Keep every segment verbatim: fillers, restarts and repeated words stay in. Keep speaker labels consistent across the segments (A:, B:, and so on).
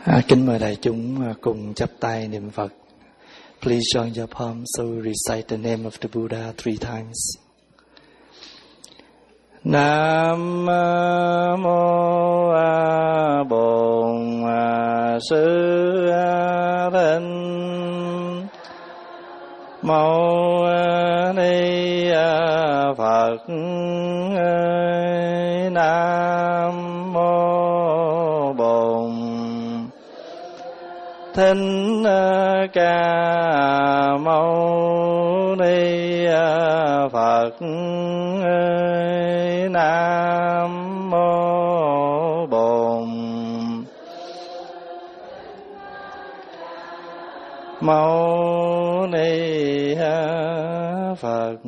A: À, kính mời đại chúng cùng chắp tay niệm Phật. Please join your palms so we recite the name of the Buddha three times. Nam mô A Bổn Sư Thích Mâu Ni Phật. Nam mô Bổn Thích Ca Mâu Ni Phật. Nam mô Bổn Mâu Ni Phật.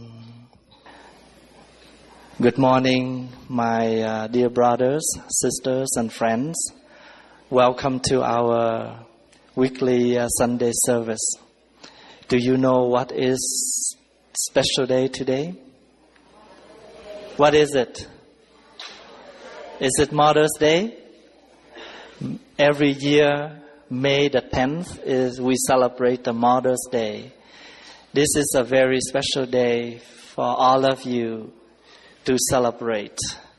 A: Good morning, my uh, dear brothers, sisters, and friends. Welcome to our weekly uh, Sunday service. Do you know what is special day today? What is it? Is it Mother's Day? Every year, May the tenth, is we celebrate the Mother's Day. This is a very special day for all of you to celebrate,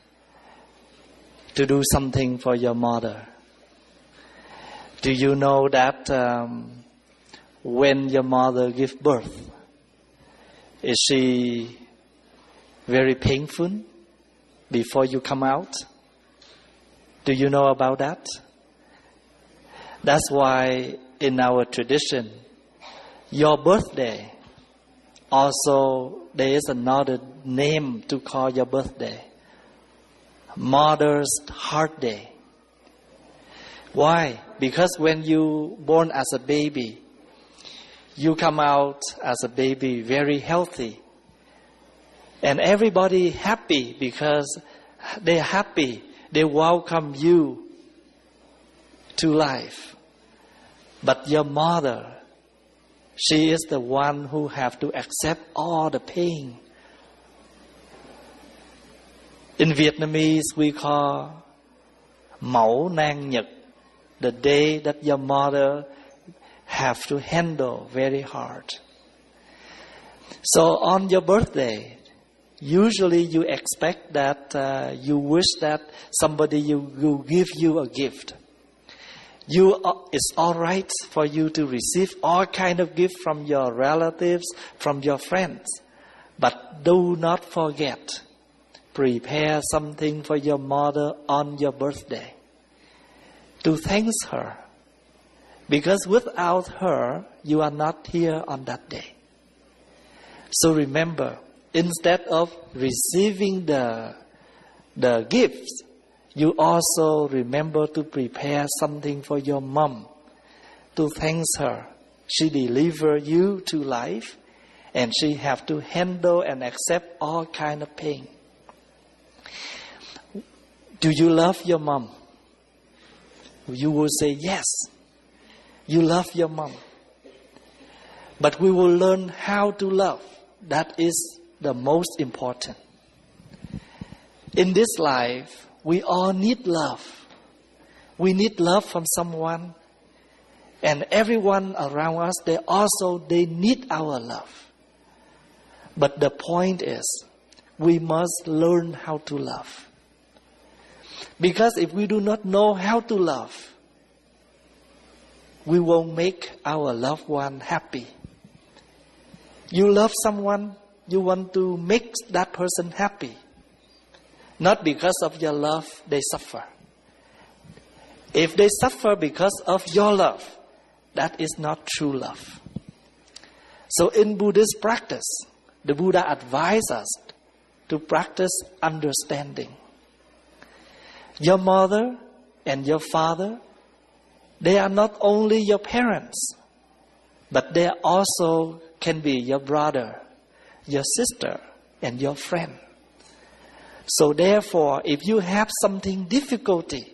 A: to do something for your mother. Do you know that um, when your mother gives birth, is she very painful before you come out? Do you know about that? That's why in our tradition, your birthday, also there is another name to call your birthday. Mother's Heart Day. Why? Because when you born as a baby, you come out as a baby very healthy. And everybody happy because they're happy. They welcome you to life. But your mother, she is the one who have to accept all the pain. In Vietnamese, we call Mẫu Nang Nhật, the day that your mother have to handle very hard. So on your birthday, usually you expect that uh, you wish that somebody you, will give you a gift. You, uh, it's all right for you to receive all kind of gifts from your relatives, from your friends. But do not forget, prepare something for your mother on your birthday to thank her. Because without her, you are not here on that day. So remember, instead of receiving the, the gifts, you also remember to prepare something for your mom to thank her. She delivered you to life and she have to handle and accept all kind of pain. Do you love your mom? You will say yes. You love your mom. But we will learn how to love. That is the most important. In this life, we all need love. We need love from someone. And everyone around us, they also, they need our love. But the point is, we must learn how to love. Because if we do not know how to love, we won't make our loved one happy. You love someone, you want to make that person happy. Not because of your love, they suffer. If they suffer because of your love, that is not true love. So in Buddhist practice, the Buddha advised us to practice understanding. Your mother and your father, they are not only your parents, but they also can be your brother, your sister, and your friend. So therefore, if you have something difficulty,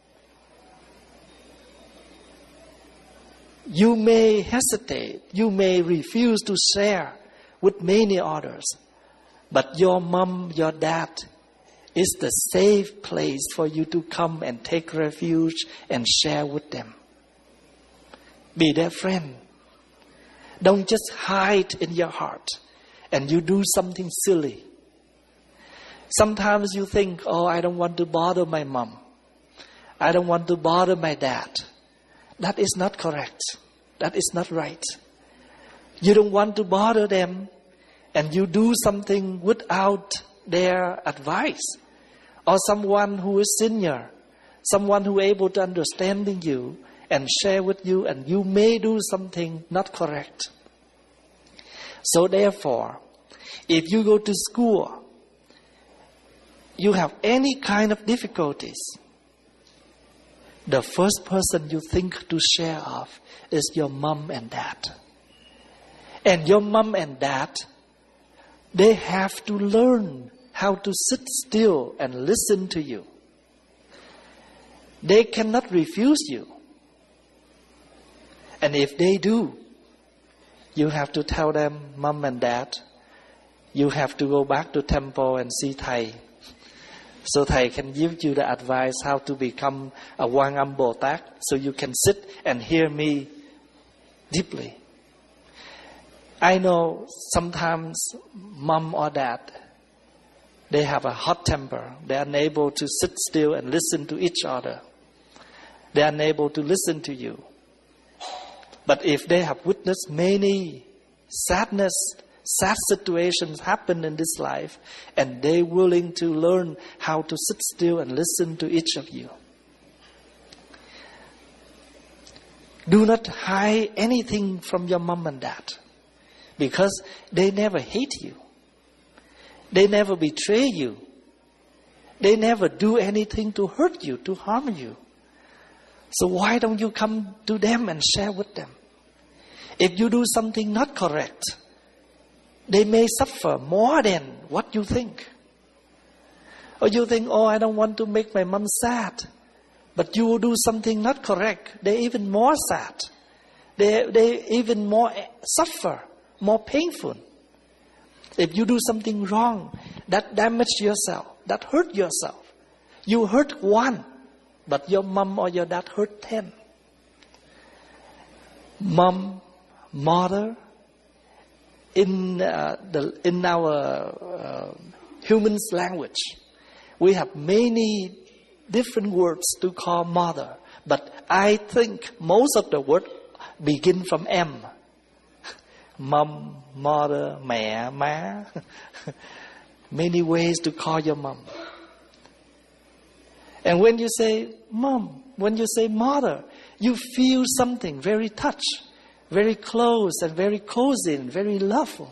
A: you may hesitate, you may refuse to share with many others. But your mom, your dad, is the safe place for you to come and take refuge and share with them. Be their friend. Don't just hide in your heart and you do something silly. Sometimes you think, oh, I don't want to bother my mom. I don't want to bother my dad. That is not correct. That is not right. You don't want to bother them and you do something without their advice, or someone who is senior, someone who is able to understand you and share with you, and you may do something not correct. So therefore, if you go to school, you have any kind of difficulties, the first person you think to share of is your mom and dad. And your mom and dad, they have to learn how to sit still and listen to you. They cannot refuse you. And if they do, you have to tell them, Mom and Dad, you have to go back to temple and see Thầy. So Thầy can give you the advice how to become a Quang Âm Bồ Tát, so you can sit and hear me deeply. I know sometimes mom or dad, they have a hot temper. They are unable to sit still and listen to each other. They are unable to listen to you. But if they have witnessed many sadness, sad situations happen in this life, and they willing to learn how to sit still and listen to each of you. Do not hide anything from your mom and dad, because they never hate you. They never betray you. They never do anything to hurt you, to harm you. So why don't you come to them and share with them? If you do something not correct, they may suffer more than what you think. Or you think, oh, I don't want to make my mom sad. But you will do something not correct, they're even more sad. They they even more suffer, more painful. If you do something wrong, that damage yourself, that hurt yourself. You hurt one, but your mom or your dad hurt ten. Mom, mother, in uh, the in our uh, human's language, we have many different words to call mother, but I think most of the words begin from M. Mom, mother, mẹ, má. Many ways to call your mom. And when you say mom, when you say mother, you feel something very touched, very close and very cozy and very loveful.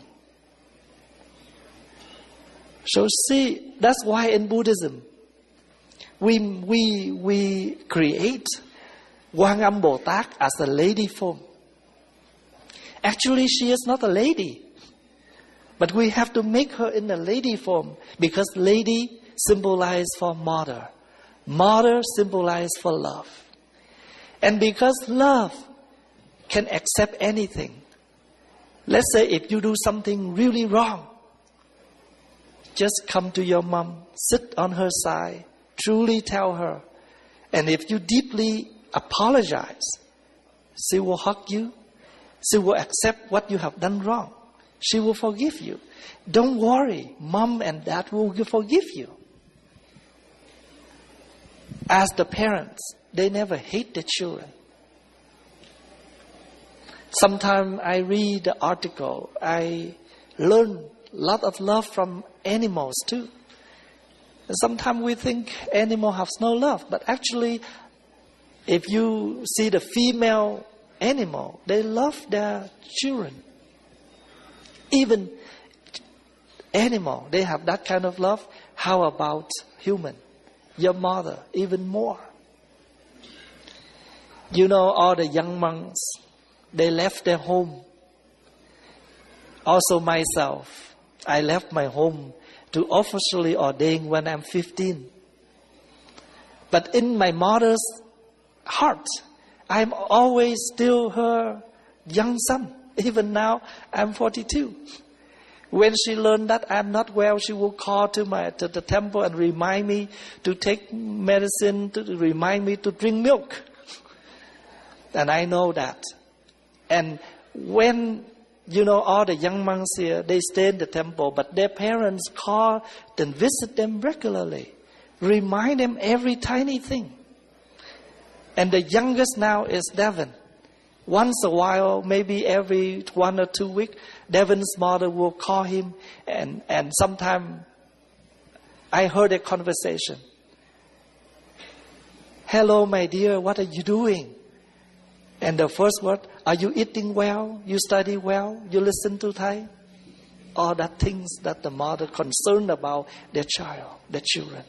A: So see, that's why in Buddhism, we we we create Quang Âm Bồ Tát as a lady form. Actually, she is not a lady, but we have to make her in a lady form, because lady symbolizes for mother, mother symbolizes for love, and because love can accept anything. Let's say if you do something really wrong, just come to your mom, sit on her side, truly tell her, and if you deeply apologize, she will hug you. She will accept what you have done wrong. She will forgive you. Don't worry, mom and dad will forgive you. As the parents, they never hate their children. Sometimes I read the article, I learn a lot of love from animals too. And sometimes we think animals have no love, but actually, if you see the female animal, they love their children. Even animal, they have that kind of love. How about human? Your mother, even more. You know, all the young monks, they left their home. Also myself, I left my home to officially ordain when I'm fifteen. But in my mother's heart, I'm always still her young son. Even now, I'm forty-two. When she learned that I'm not well, she will call to my to the temple and remind me to take medicine, to remind me to drink milk. And I know that. And when, you know, all the young monks here, they stay in the temple, but their parents call and visit them regularly. Remind them every tiny thing. And the youngest now is Devin. Once a while, maybe every one or two weeks, Devin's mother will call him, and, and sometime I heard a conversation. Hello, my dear, what are you doing? And the first word, are you eating well? You study well? You listen to Thai? All that things that the mother concerned about their child, their children.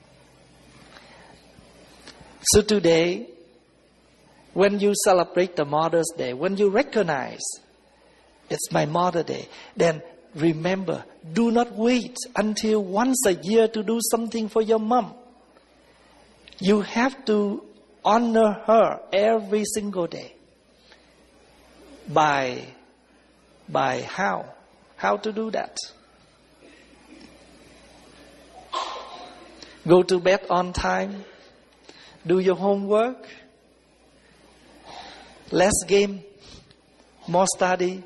A: So today, when you celebrate the Mother's Day, when you recognize it's my Mother Day, then remember, do not wait until once a year to do something for your mom. You have to honor her every single day. By, by how? How to do that? Go to bed on time. Do your homework. Less game, more study.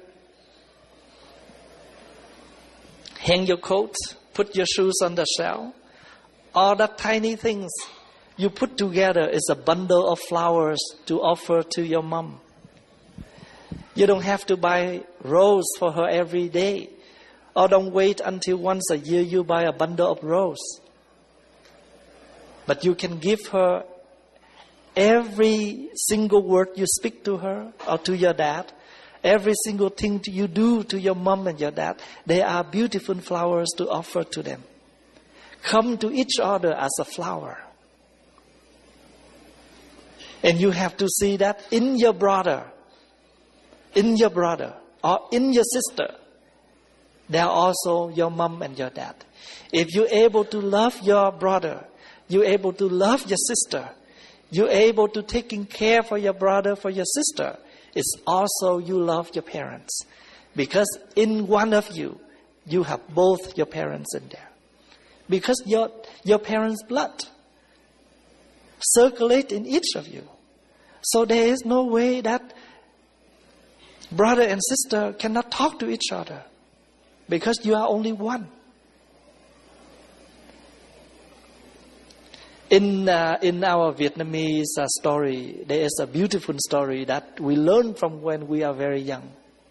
A: Hang your coat, put your shoes on the shelf. All that tiny things you put together is a bundle of flowers to offer to your mom. You don't have to buy rose for her every day. Or don't wait until once a year you buy a bundle of rose. But you can give her every single word you speak to her or to your dad, every single thing you do to your mom and your dad, they are beautiful flowers to offer to them. Come to each other as a flower. And you have to see that in your brother, in your brother or in your sister, they are also your mom and your dad. If you're able to love your brother, you're able to love your sister, you're able to taking care for your brother, for your sister, it's also you love your parents. Because in one of you, you have both your parents in there. Because your, your parents' blood circulate in each of you. So there is no way that brother and sister cannot talk to each other. Because you are only one. In uh, in our Vietnamese uh, story, there is a beautiful story that we learn from when we are very young.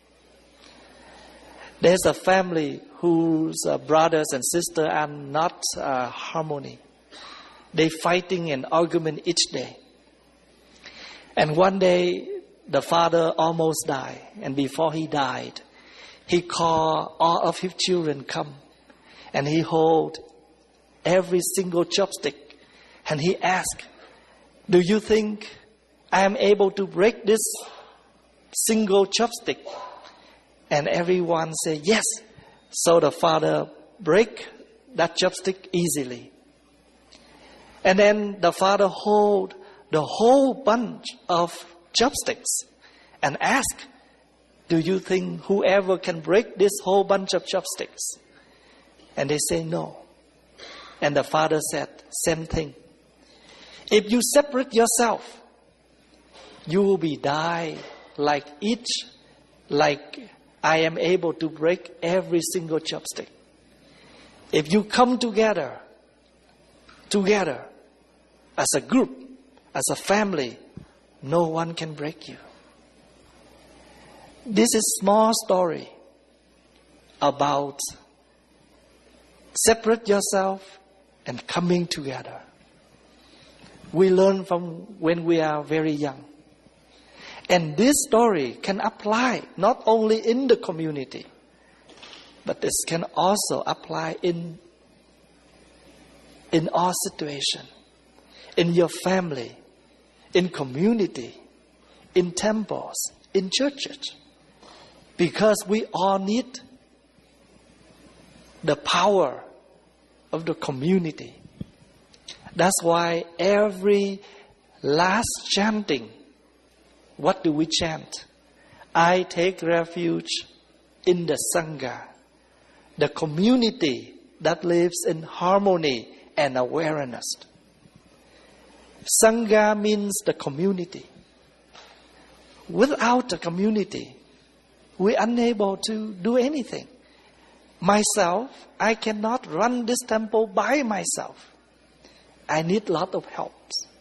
A: There's a family whose uh, brothers and sisters are not uh, harmony. They fighting and argument each day. And one day, the father almost died. And before he died, he called all of his children come. And he hold every single chopstick. And he asked, do you think I am able to break this single chopstick? And everyone said, yes. So the father break that chopstick easily. And then the father hold the whole bunch of chopsticks and ask, do you think whoever can break this whole bunch of chopsticks? And they say no. And the father said, same thing. If you separate yourself, you will be die like each, like I am able to break every single chopstick. If you come together, together, as a group, as a family, no one can break you. This is a small story about separate yourself and coming together. We learn from when we are very young. And this story can apply not only in the community, but this can also apply in, in our situation, in your family, in community, in temples, in churches. Because we all need the power of the community. That's why every last chanting, what do we chant? I take refuge in the Sangha. the community that lives in harmony and awareness. Sangha means the community. Without the community, we're unable to do anything. Myself, I cannot run this temple by myself. I need a lot of help.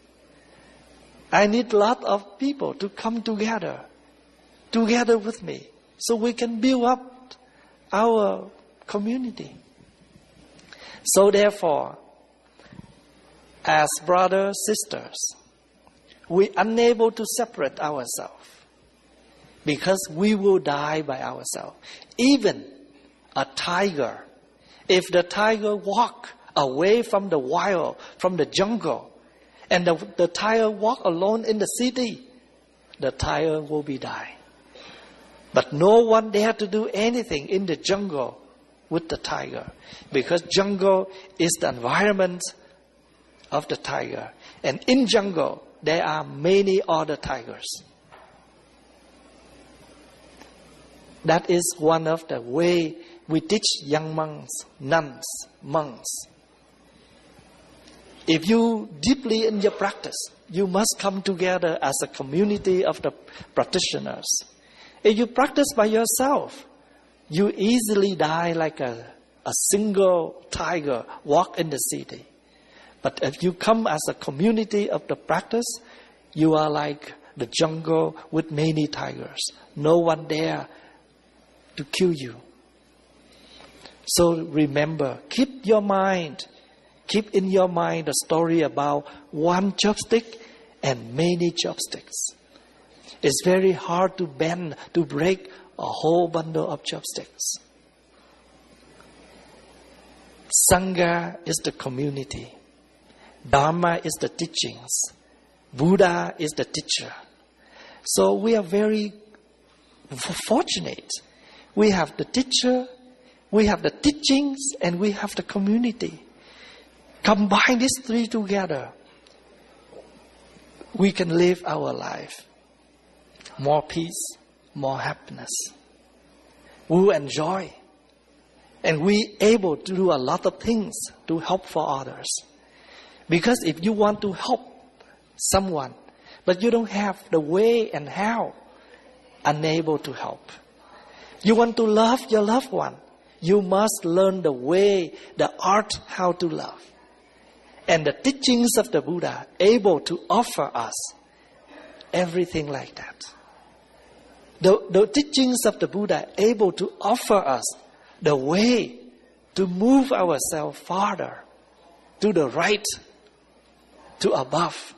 A: I need a lot of people to come together, together with me, so we can build up our community. So therefore, as brothers, sisters, we're unable to separate ourselves because we will die by ourselves. Even a tiger, if the tiger walk away from the wild, from the jungle, and the, the tiger walk alone in the city, the tiger will be die. But no one dare to do anything in the jungle with the tiger, because jungle is the environment of the tiger. And in jungle, there are many other tigers. That is one of the way we teach young monks, nuns, monks. If you deeply in your practice, you must come together as a community of the practitioners. If you practice by yourself, you easily die like a, a single tiger walk in the city. But if you come as a community of the practice, you are like the jungle with many tigers. No one dare to kill you. So remember, keep your mind, keep in your mind the story about one chopstick and many chopsticks. It's very hard to bend, to break a whole bundle of chopsticks. Sangha is the community. Dharma is the teachings. Buddha is the teacher. So we are very fortunate. We have the teacher, we have the teachings, and we have the community. Combine these three together, we can live our life. More peace, more happiness. We will enjoy. And we able to do a lot of things to help for others. Because if you want to help someone, but you don't have the way and how, unable to help. You want to love your loved one, you must learn the way, the art how to love. And the teachings of the Buddha able to offer us everything like that. The, the teachings of the Buddha able to offer us the way to move ourselves farther, to the right, to above.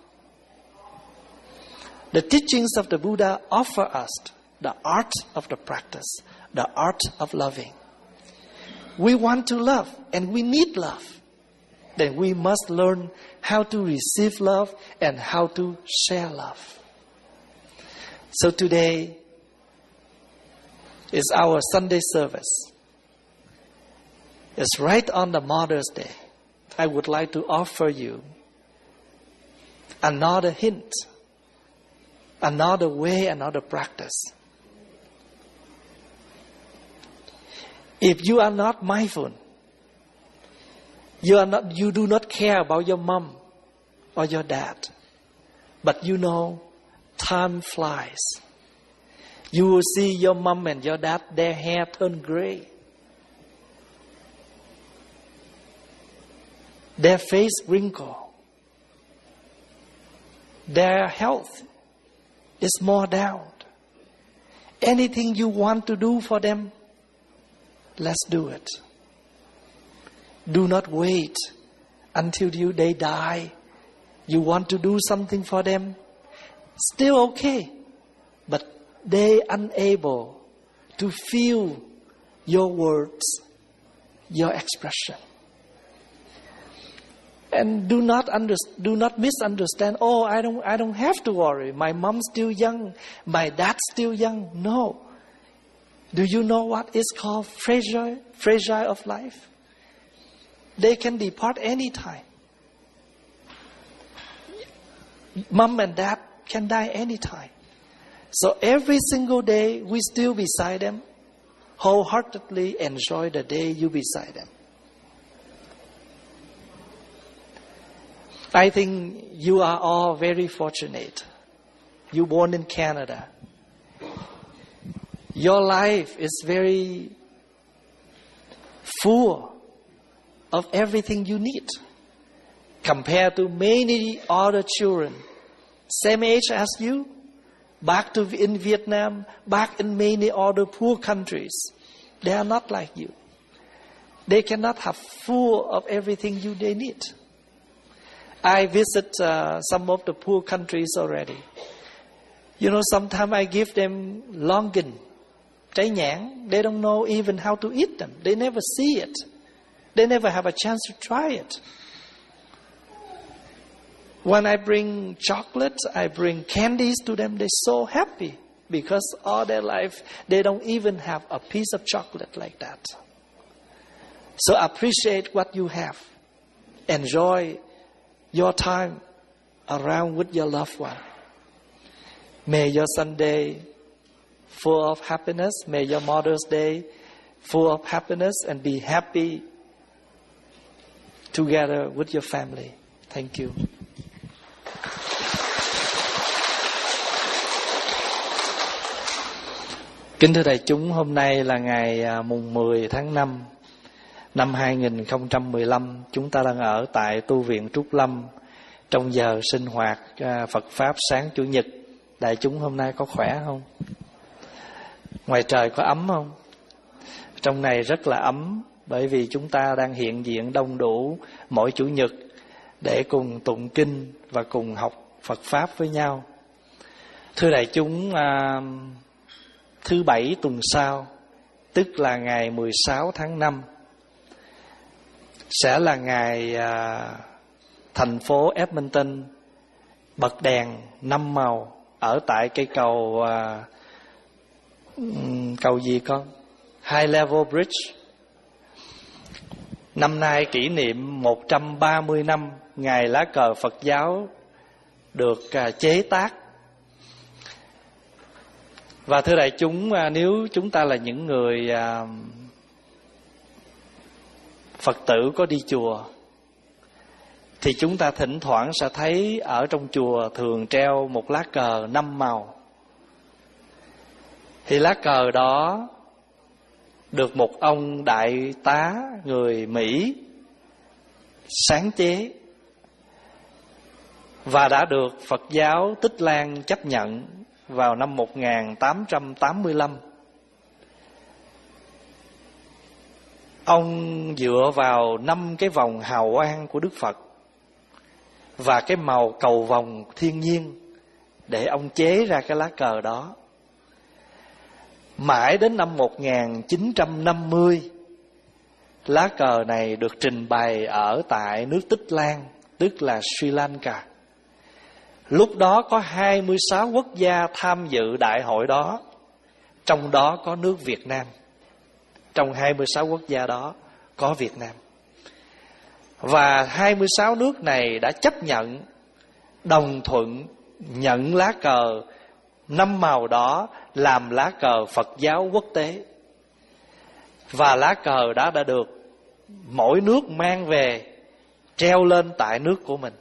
A: The teachings of the Buddha offer us the art of the practice, the art of loving. We want to love and we need love. Then we must learn how to receive love and how to share love. So today is our Sunday service. It's right on the Mother's Day. I would like to offer you another hint, another way, another practice. If you are not mindful, you are not, you do not care about your mom or your dad, but you know time flies. You will see your mom and your dad, their hair turn gray. Their face wrinkle. Their health is more down. Anything you want to do for them, let's do it. Do not wait until you, they die. You want to do something for them, still okay. But they unable to feel your words, your expression. And do not under, do not misunderstand. Oh, I don't I don't have to worry. My mom's still young. My dad's still young. No. Do you know what is called fragile, fragile of life? They can depart anytime. Mom and dad can die anytime. So every single day we still beside them, wholeheartedly enjoy the day you beside them. I think you are all very fortunate. You born in Canada. Your life is very full of everything you need compared to many other children same age as you, back to in Vietnam, back in many other poor countries. They are not like you. They cannot have full of everything you they need. I visit uh, some of the poor countries already. You know, sometimes I give them longan, trái nhãn. They don't know even how to eat them. They never see it. They never have a chance to try it. When I bring chocolate, I bring candies to them, they're so happy because all their life they don't even have a piece of chocolate like that. So appreciate what you have. Enjoy your time around with your loved one. May your Sunday full of happiness. May your Mother's Day full of happiness and be happy together with your family. Thank you. Kính thưa đại chúng, hôm nay là ngày mùng mười tháng năm năm hai nghìn không trăm mười lăm. Chúng ta đang ở tại tu viện Trúc Lâm trong giờ sinh hoạt Phật Pháp sáng Chủ nhật. Đại chúng hôm nay có khỏe không? Ngoài trời có ấm không? Trong này rất là ấm, bởi vì chúng ta đang hiện diện đông đủ mỗi Chủ nhật để cùng tụng kinh và cùng học Phật Pháp với nhau. Thưa đại chúng, thứ bảy tuần sau, tức là ngày mười sáu tháng năm, sẽ là ngày à, thành phố Edmonton bật đèn năm màu ở tại cây cầu à, cầu gì con? High Level Bridge. Năm nay kỷ niệm một trăm ba mươi năm ngày lá cờ Phật giáo được à, chế tác. Và thưa đại chúng, nếu chúng ta là những người à, Phật tử có đi chùa, thì chúng ta thỉnh thoảng sẽ thấy ở trong chùa thường treo một lá cờ năm màu. Thì lá cờ đó được một ông đại tá người Mỹ sáng chế và đã được Phật giáo Tích Lan chấp nhận vào năm một nghìn tám trăm tám mươi lăm. Ông dựa vào năm cái vòng hào quang của Đức Phật và cái màu cầu vồng thiên nhiên để ông chế ra cái lá cờ đó. Mãi đến năm một nghìn chín trăm năm mươi, lá cờ này được trình bày ở tại nước Tích Lan, tức là Sri Lanka. Lúc đó có hai mươi sáu quốc gia tham dự đại hội đó, trong đó có nước Việt Nam. Trong hai mươi sáu quốc gia đó có Việt Nam. Và hai mươi sáu nước này đã chấp nhận, đồng thuận nhận lá cờ năm màu đó làm lá cờ Phật giáo quốc tế. Và lá cờ đó đã được mỗi nước mang về treo lên tại nước của mình.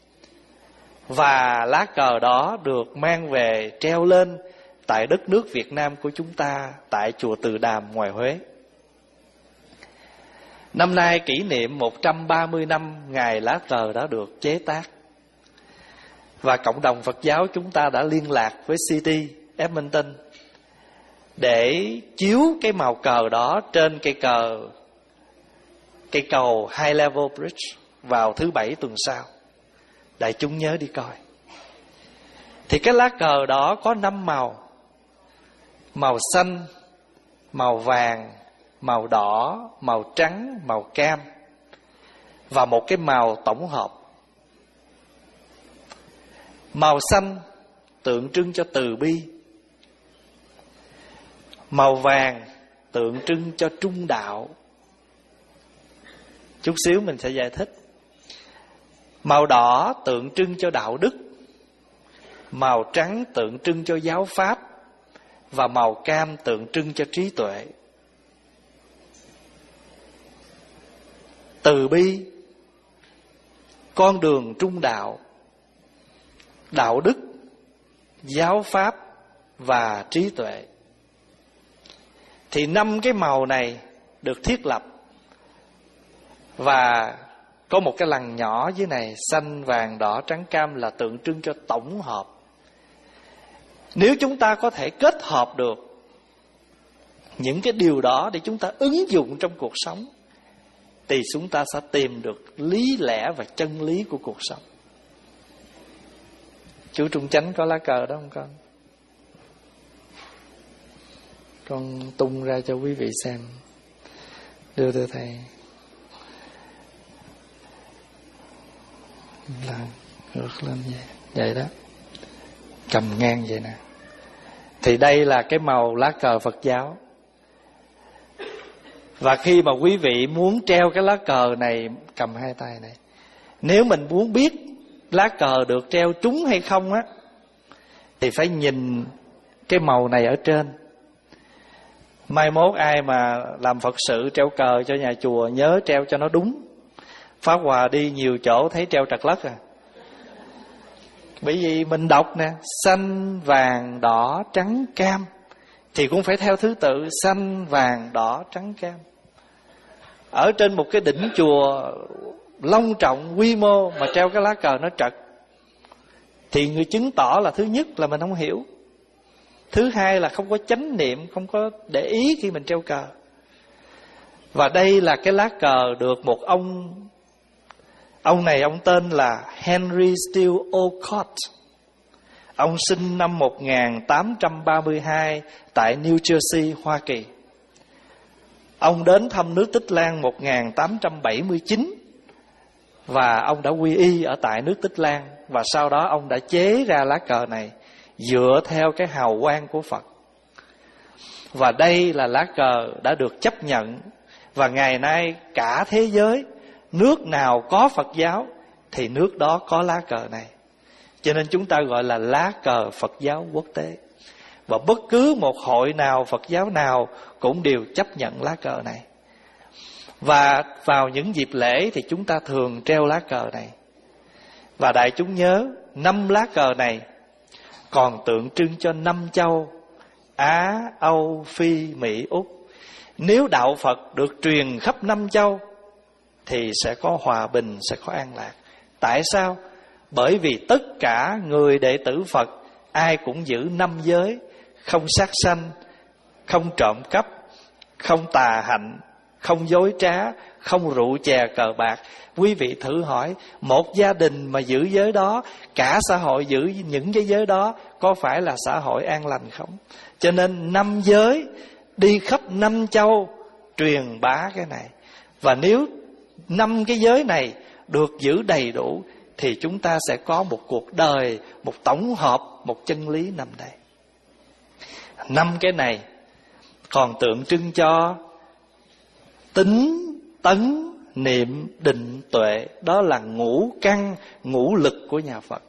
A: Và lá cờ đó được mang về treo lên tại đất nước Việt Nam của chúng ta, tại chùa Từ Đàm ngoài Huế. Năm nay kỷ niệm một trăm ba mươi năm ngày lá cờ đã được chế tác. Và cộng đồng Phật giáo chúng ta đã liên lạc với City Edmonton để chiếu cái màu cờ đó trên cây cờ, cây cầu High Level Bridge vào thứ bảy tuần sau. Đại chúng nhớ đi coi. Thì cái lá cờ đó có năm màu: màu xanh, màu vàng, màu đỏ, màu trắng, màu cam và một cái màu tổng hợp. Màu xanh tượng trưng cho từ bi, màu vàng tượng trưng cho trung đạo. Chút xíu mình sẽ giải thích. Màu đỏ tượng trưng cho đạo đức, màu trắng tượng trưng cho giáo pháp và màu cam tượng trưng cho trí tuệ. từ bi, con đường trung đạo, đạo đức, giáo pháp và trí tuệ. Thì năm cái màu này được thiết lập. Và có một cái lằn nhỏ dưới này, xanh, vàng, đỏ, trắng, cam, là tượng trưng cho tổng hợp. Nếu chúng ta có thể kết hợp được những cái điều đó để chúng ta ứng dụng trong cuộc sống, thì chúng ta sẽ tìm được lý lẽ và chân lý của cuộc sống. Chú Trung Chánh có lá cờ đó không con? Con tung ra cho quý vị xem. Đưa thưa thầy. Là ngược lên vậy. Vậy đó. Cầm ngang vậy nè. Thì đây là cái màu lá cờ Phật giáo. Và khi mà quý vị muốn treo cái lá cờ này, cầm hai tay này, nếu mình muốn biết lá cờ được treo trúng hay không á, thì phải nhìn cái màu này ở trên. Mai mốt ai mà làm Phật sự treo cờ cho nhà chùa, nhớ treo cho nó đúng. Pháp Hòa đi nhiều chỗ thấy treo trật lất à. Bởi vì mình đọc nè, xanh, vàng, đỏ, trắng, cam, thì cũng phải theo thứ tự xanh, vàng, đỏ, trắng, cam. Ở trên một cái đỉnh chùa long trọng, quy mô mà treo cái lá cờ nó trật, thì người chứng tỏ là thứ nhất là mình không hiểu, thứ hai là không có chánh niệm, không có để ý khi mình treo cờ. Và đây là cái lá cờ được một ông Ông này ông tên là Henry Steele Olcott. Ông sinh năm một nghìn tám trăm ba mươi hai tại New Jersey, Hoa Kỳ. Ông đến thăm nước Tích Lan một nghìn tám trăm bảy mươi chín, và ông đã quy y ở tại nước Tích Lan. Và sau đó ông đã chế ra lá cờ này dựa theo cái hào quang của Phật. Và đây là lá cờ đã được chấp nhận. Và ngày nay cả thế giới, nước nào có Phật giáo thì nước đó có lá cờ này. Cho nên chúng ta gọi là lá cờ Phật giáo quốc tế. Và bất cứ một hội nào, Phật giáo nào cũng đều chấp nhận lá cờ này. Và vào những dịp lễ thì chúng ta thường treo lá cờ này. Và đại chúng nhớ, năm lá cờ này còn tượng trưng cho năm châu Á, Âu, Phi, Mỹ, Úc. Nếu đạo Phật được truyền khắp năm châu thì sẽ có hòa bình, sẽ có an lạc. Tại sao? Bởi vì tất cả người đệ tử Phật ai cũng giữ năm giới: không sát sanh, không trộm cắp, không tà hạnh, không dối trá, không rượu chè cờ bạc. Quý vị thử hỏi, một gia đình mà giữ giới đó, cả xã hội giữ những cái giới đó, có phải là xã hội an lành không? Cho nên năm giới đi khắp năm châu truyền bá cái này. Và nếu năm cái giới này được giữ đầy đủ thì chúng ta sẽ có một cuộc đời, một tổng hợp, một chân lý nằm đây. Năm cái này còn tượng trưng cho tính, tấn, niệm, định, tuệ. Đó là ngũ căn, ngũ lực của nhà Phật.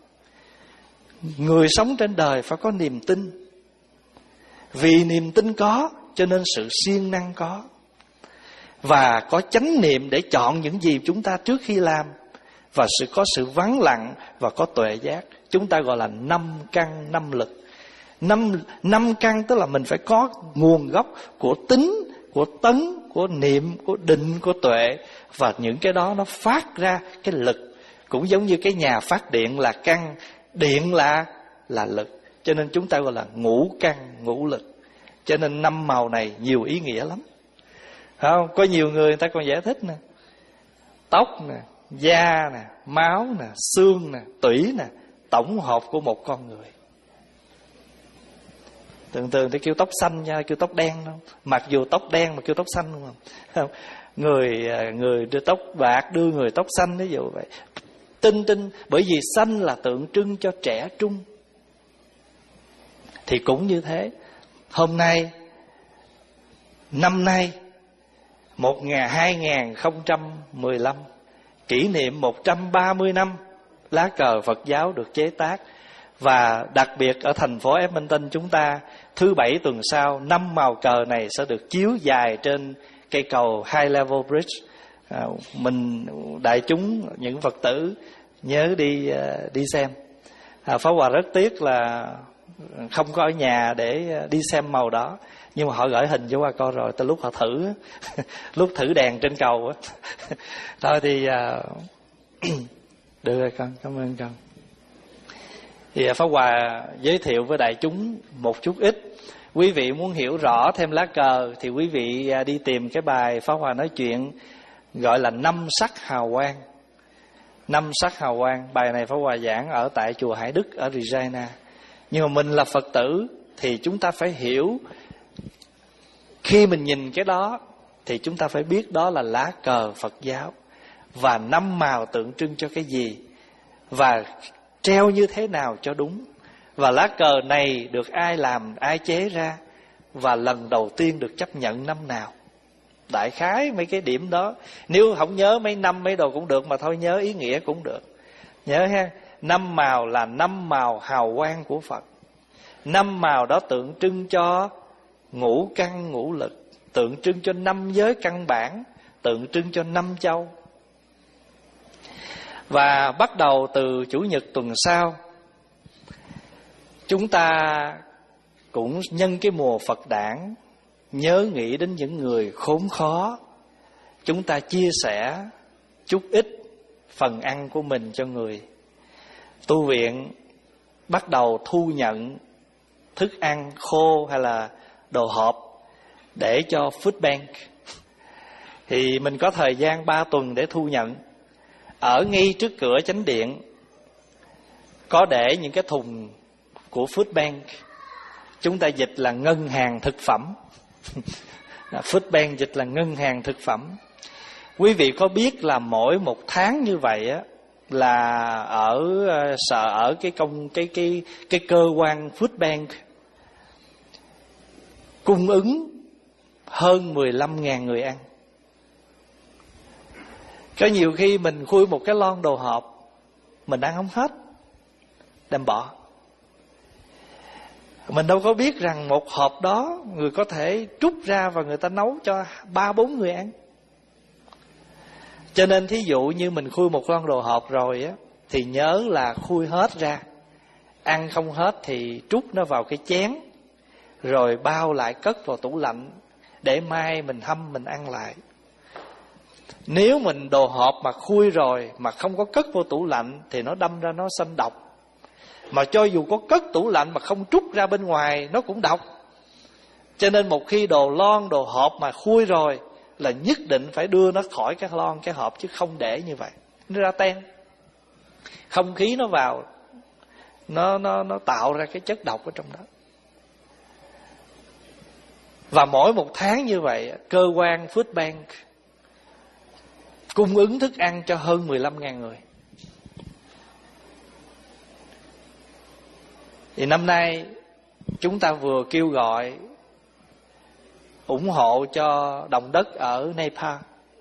A: Người sống trên đời phải có niềm tin. Vì niềm tin có, cho nên sự siêng năng có. Và có chánh niệm để chọn những gì chúng ta trước khi làm. Và sự có sự vắng lặng và có tuệ giác. Chúng ta gọi là năm căn, năm lực. Năm, năm căn tức là mình phải có nguồn gốc của tính, của tấn, của niệm, của định, của tuệ. Và những cái đó nó phát ra cái lực. Cũng giống như cái nhà phát điện là căn, điện là, là lực. Cho nên chúng ta gọi là ngũ căn, ngũ lực. Cho nên năm màu này nhiều ý nghĩa lắm. Không? Có nhiều người người ta còn giải thích nè. Tóc nè, da nè, máu nè, xương nè, tủy nè, tổng hợp của một con người. Thường thường thì kêu tóc xanh nha, kêu tóc đen đâu. Mặc dù tóc đen mà kêu tóc xanh không? Không? Người người đưa tóc bạc đưa người tóc xanh, ví dụ vậy. Tinh tinh, bởi vì xanh là tượng trưng cho trẻ trung. Thì cũng như thế. Hôm nay, năm nay, một hai nghìn không trăm mười lăm, kỷ niệm một trăm ba mươi năm lá cờ Phật giáo được chế tác. Và đặc biệt ở thành phố Edmonton chúng ta, thứ bảy tuần sau, năm màu cờ này sẽ được chiếu dài trên cây cầu High Level Bridge à, mình đại chúng những Phật tử nhớ đi đi xem. à, Pháp Hòa rất tiếc là không có ở nhà để đi xem màu đó, nhưng mà họ gửi hình cho Hòa coi rồi, tới lúc họ thử lúc thử đèn trên cầu á. Thôi thì à, được rồi con, cảm ơn con. Thì Pháp Hòa giới thiệu với đại chúng một chút ít. Quý vị muốn hiểu rõ thêm lá cờ thì quý vị đi tìm cái bài Pháp Hòa nói chuyện gọi là năm sắc hào quang. Năm sắc hào quang, bài này Pháp Hòa giảng ở tại chùa Hải Đức ở Regina. Nhưng mà mình là Phật tử thì chúng ta phải hiểu, khi mình nhìn cái đó thì chúng ta phải biết đó là lá cờ Phật giáo, và năm màu tượng trưng cho cái gì, và treo như thế nào cho đúng, và lá cờ này được ai làm, ai chế ra, và lần đầu tiên được chấp nhận năm nào. Đại khái mấy cái điểm đó, nếu không nhớ mấy năm mấy đồ cũng được, mà thôi nhớ ý nghĩa cũng được. Nhớ ha, năm màu là năm màu hào quang của Phật. Năm màu đó tượng trưng cho ngũ căn ngũ lực, tượng trưng cho năm giới căn bản, tượng trưng cho năm châu. Và bắt đầu từ Chủ nhật tuần sau, chúng ta cũng nhân cái mùa Phật đản, nhớ nghĩ đến những người khốn khó. Chúng ta chia sẻ chút ít phần ăn của mình cho người. Tu viện bắt đầu thu nhận thức ăn khô hay là đồ hộp để cho Food Bank. Thì mình có thời gian ba tuần để thu nhận. Ở ngay trước cửa chánh điện có để những cái thùng của Food Bank. Chúng ta dịch là ngân hàng thực phẩm. Food Bank dịch là ngân hàng thực phẩm. Quý vị có biết là mỗi một tháng như vậy á, là ở sở ở cái công cái cái cái cơ quan Food Bank cung ứng hơn mười lăm nghìn người ăn. Có nhiều khi mình khui một cái lon đồ hộp, mình ăn không hết, đem bỏ. Mình đâu có biết rằng một hộp đó người có thể trút ra và người ta nấu cho ba bốn người ăn. Cho nên thí dụ như mình khui một lon đồ hộp rồi á, thì nhớ là khui hết ra. Ăn không hết thì trút nó vào cái chén, rồi bao lại cất vào tủ lạnh, để mai mình hâm mình ăn lại. Nếu mình đồ hộp mà khui rồi mà không có cất vô tủ lạnh thì nó đâm ra nó sanh độc. Mà cho dù có cất tủ lạnh mà không trút ra bên ngoài, nó cũng độc. Cho nên một khi đồ lon, đồ hộp mà khui rồi là nhất định phải đưa nó khỏi cái lon, cái hộp, chứ không để như vậy. Nó ra ten. Không khí nó vào, Nó, nó, nó tạo ra cái chất độc ở trong đó. Và mỗi một tháng như vậy, cơ quan Food Bank cung ứng thức ăn cho hơn mười lăm nghìn người. Thì năm nay chúng ta vừa kêu gọi ủng hộ cho đồng đất ở Nepal.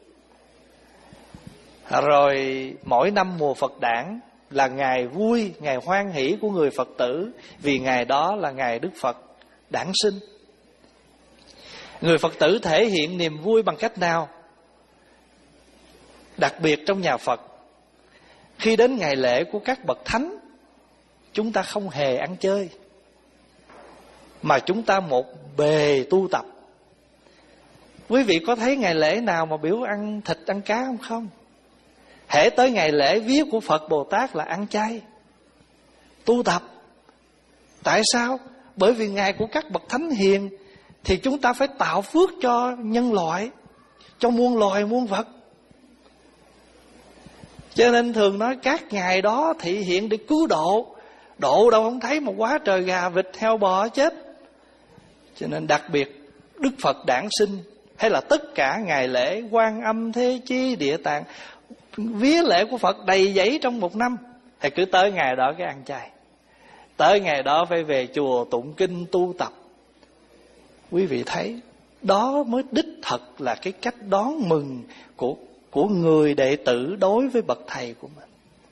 A: Rồi mỗi năm mùa Phật đản là ngày vui, ngày hoan hỷ của người Phật tử, vì ngày đó là ngày Đức Phật đản sinh. Người Phật tử thể hiện niềm vui bằng cách nào? Đặc biệt trong nhà Phật, khi đến ngày lễ của các bậc thánh, chúng ta không hề ăn chơi, mà chúng ta một bề tu tập. Quý vị có thấy ngày lễ nào mà biểu ăn thịt ăn cá không? Không. Hễ tới ngày lễ vía của Phật Bồ Tát là ăn chay, tu tập. Tại sao? Bởi vì ngày của các bậc thánh hiền thì chúng ta phải tạo phước cho nhân loại, cho muôn loài muôn vật. Cho nên thường nói các ngày đó thị hiện để cứu độ. Độ đâu không thấy mà quá trời gà vịt heo bò chết. Cho nên đặc biệt Đức Phật đản sinh, hay là tất cả ngày lễ Quan Âm, Thế Chí, Địa Tạng, vía lễ của Phật đầy dẫy trong một năm, thì cứ tới ngày đó cái ăn chay. Tới ngày đó phải về chùa tụng kinh tu tập. Quý vị thấy đó mới đích thật là cái cách đón mừng của, của người đệ tử đối với bậc thầy của mình,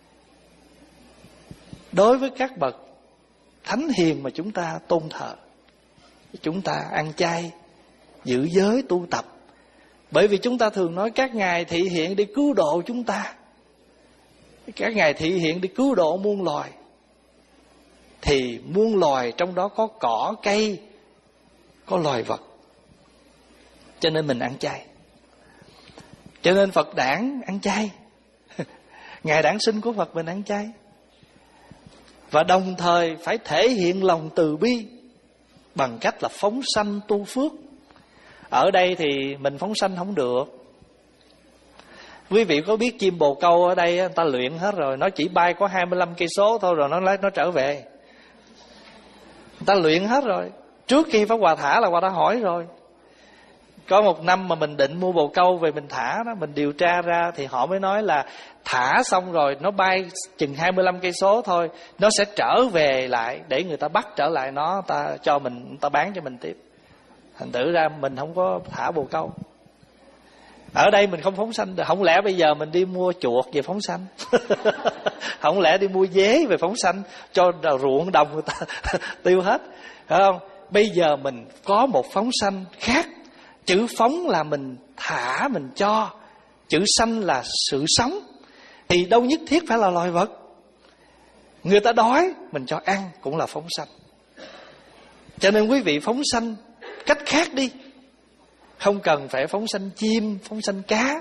A: đối với các bậc thánh hiền mà chúng ta tôn thờ. Chúng ta ăn chay, giữ giới tu tập, Bởi vì chúng ta thường nói các ngài thị hiện để cứu độ chúng ta, các ngài thị hiện để cứu độ muôn loài. Thì muôn loài trong đó có cỏ, cây, có loài vật. Cho nên mình ăn chay. Cho nên Phật đản ăn chay. Ngày đản sinh của Phật mình ăn chay. Và đồng thời phải thể hiện lòng từ bi bằng cách là phóng sanh tu phước. Ở đây thì mình phóng sanh không được. Quý vị có biết chim bồ câu ở đây người ta luyện hết rồi, nó chỉ bay có hai mươi lăm cây số thôi rồi nó lấy nó trở về. Người ta luyện hết rồi. Trước khi Pháp Hòa thả là Hòa đã hỏi rồi. Có một năm mà mình định mua bồ câu về mình thả đó, mình điều tra ra thì họ mới nói là thả xong rồi nó bay chừng hai mươi lăm cây số thôi, nó sẽ trở về lại để người ta bắt trở lại nó, ta cho mình, người ta bán cho mình tiếp. Thành thử ra mình không có thả bồ câu. Ở đây mình không phóng sanh được. Không lẽ bây giờ mình đi mua chuột về phóng sanh? Không lẽ đi mua dế về phóng sanh cho ruộng đồng người ta tiêu hết, phải không? Bây giờ mình có một phóng sanh khác. Chữ phóng là mình thả, mình cho. Chữ sanh là sự sống. Thì đâu nhất thiết phải là loài vật. Người ta đói mình cho ăn cũng là phóng sanh. Cho nên quý vị phóng sanh cách khác đi. Không cần phải phóng sanh chim, phóng sanh cá.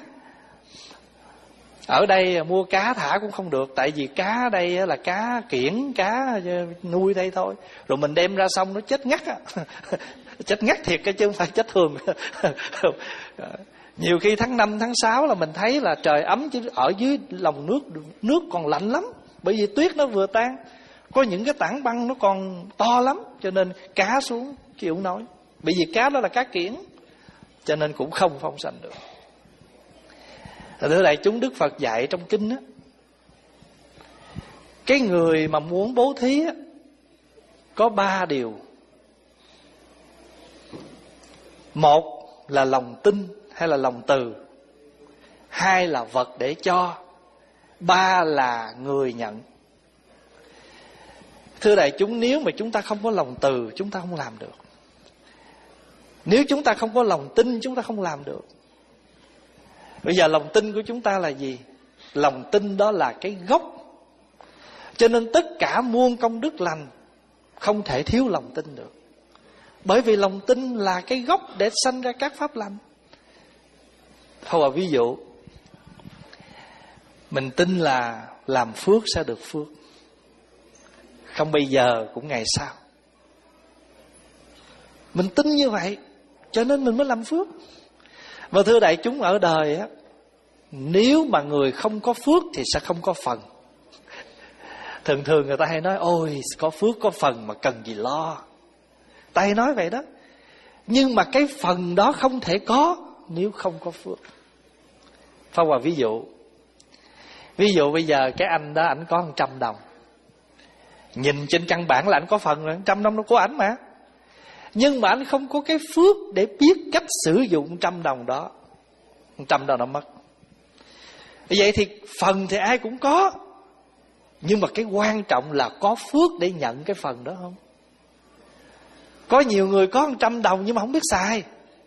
A: Ở đây mua cá thả cũng không được. Tại vì cá ở đây là cá kiển, cá nuôi đây thôi. Rồi mình đem ra xong nó chết ngắt á. Chết ngắt thiệt cái chứ không phải chết thường. Nhiều khi tháng năm, tháng sáu là mình thấy là trời ấm, chứ ở dưới lòng nước, nước còn lạnh lắm. Bởi vì tuyết nó vừa tan. Có những cái tảng băng nó còn to lắm. Cho nên cá xuống chịu nói. Bởi vì cá đó là cá kiển, cho nên cũng không phóng sanh được. Thưa đại chúng, Đức Phật dạy trong kinh á, cái người mà muốn bố thí á, có ba điều. Một là lòng tin hay là lòng từ. Hai là vật để cho. Ba là người nhận. Thưa đại chúng, nếu mà chúng ta không có lòng từ, chúng ta không làm được. Nếu chúng ta không có lòng tin, chúng ta không làm được. Bây giờ lòng tin của chúng ta là gì? Lòng tin đó là cái gốc. Cho nên tất cả muôn công đức lành không thể thiếu lòng tin được. Bởi vì lòng tin là cái gốc để sanh ra các pháp lành. Thôi ví dụ, mình tin là làm phước sẽ được phước. Không bây giờ cũng ngày sau. Mình tin như vậy, cho nên mình mới làm phước. Và thưa đại chúng, ở đời á, nếu mà người không có phước thì sẽ không có phần. Thường thường người ta hay nói, ôi có phước có phần mà cần gì lo. Ta hay nói vậy đó. Nhưng mà cái phần đó không thể có nếu không có phước. Pháp Hòa ví dụ. Ví dụ bây giờ cái anh đó, ảnh có một trăm đồng. Nhìn trên căn bản là ảnh có phần rồi, trăm đồng nó của ảnh mà. Nhưng mà anh không có cái phước để biết cách sử dụng trăm đồng đó, trăm đồng nó mất. Vậy thì phần thì ai cũng có, nhưng mà cái quan trọng là có phước để nhận cái phần đó không. Có nhiều người có một trăm đồng nhưng mà không biết xài.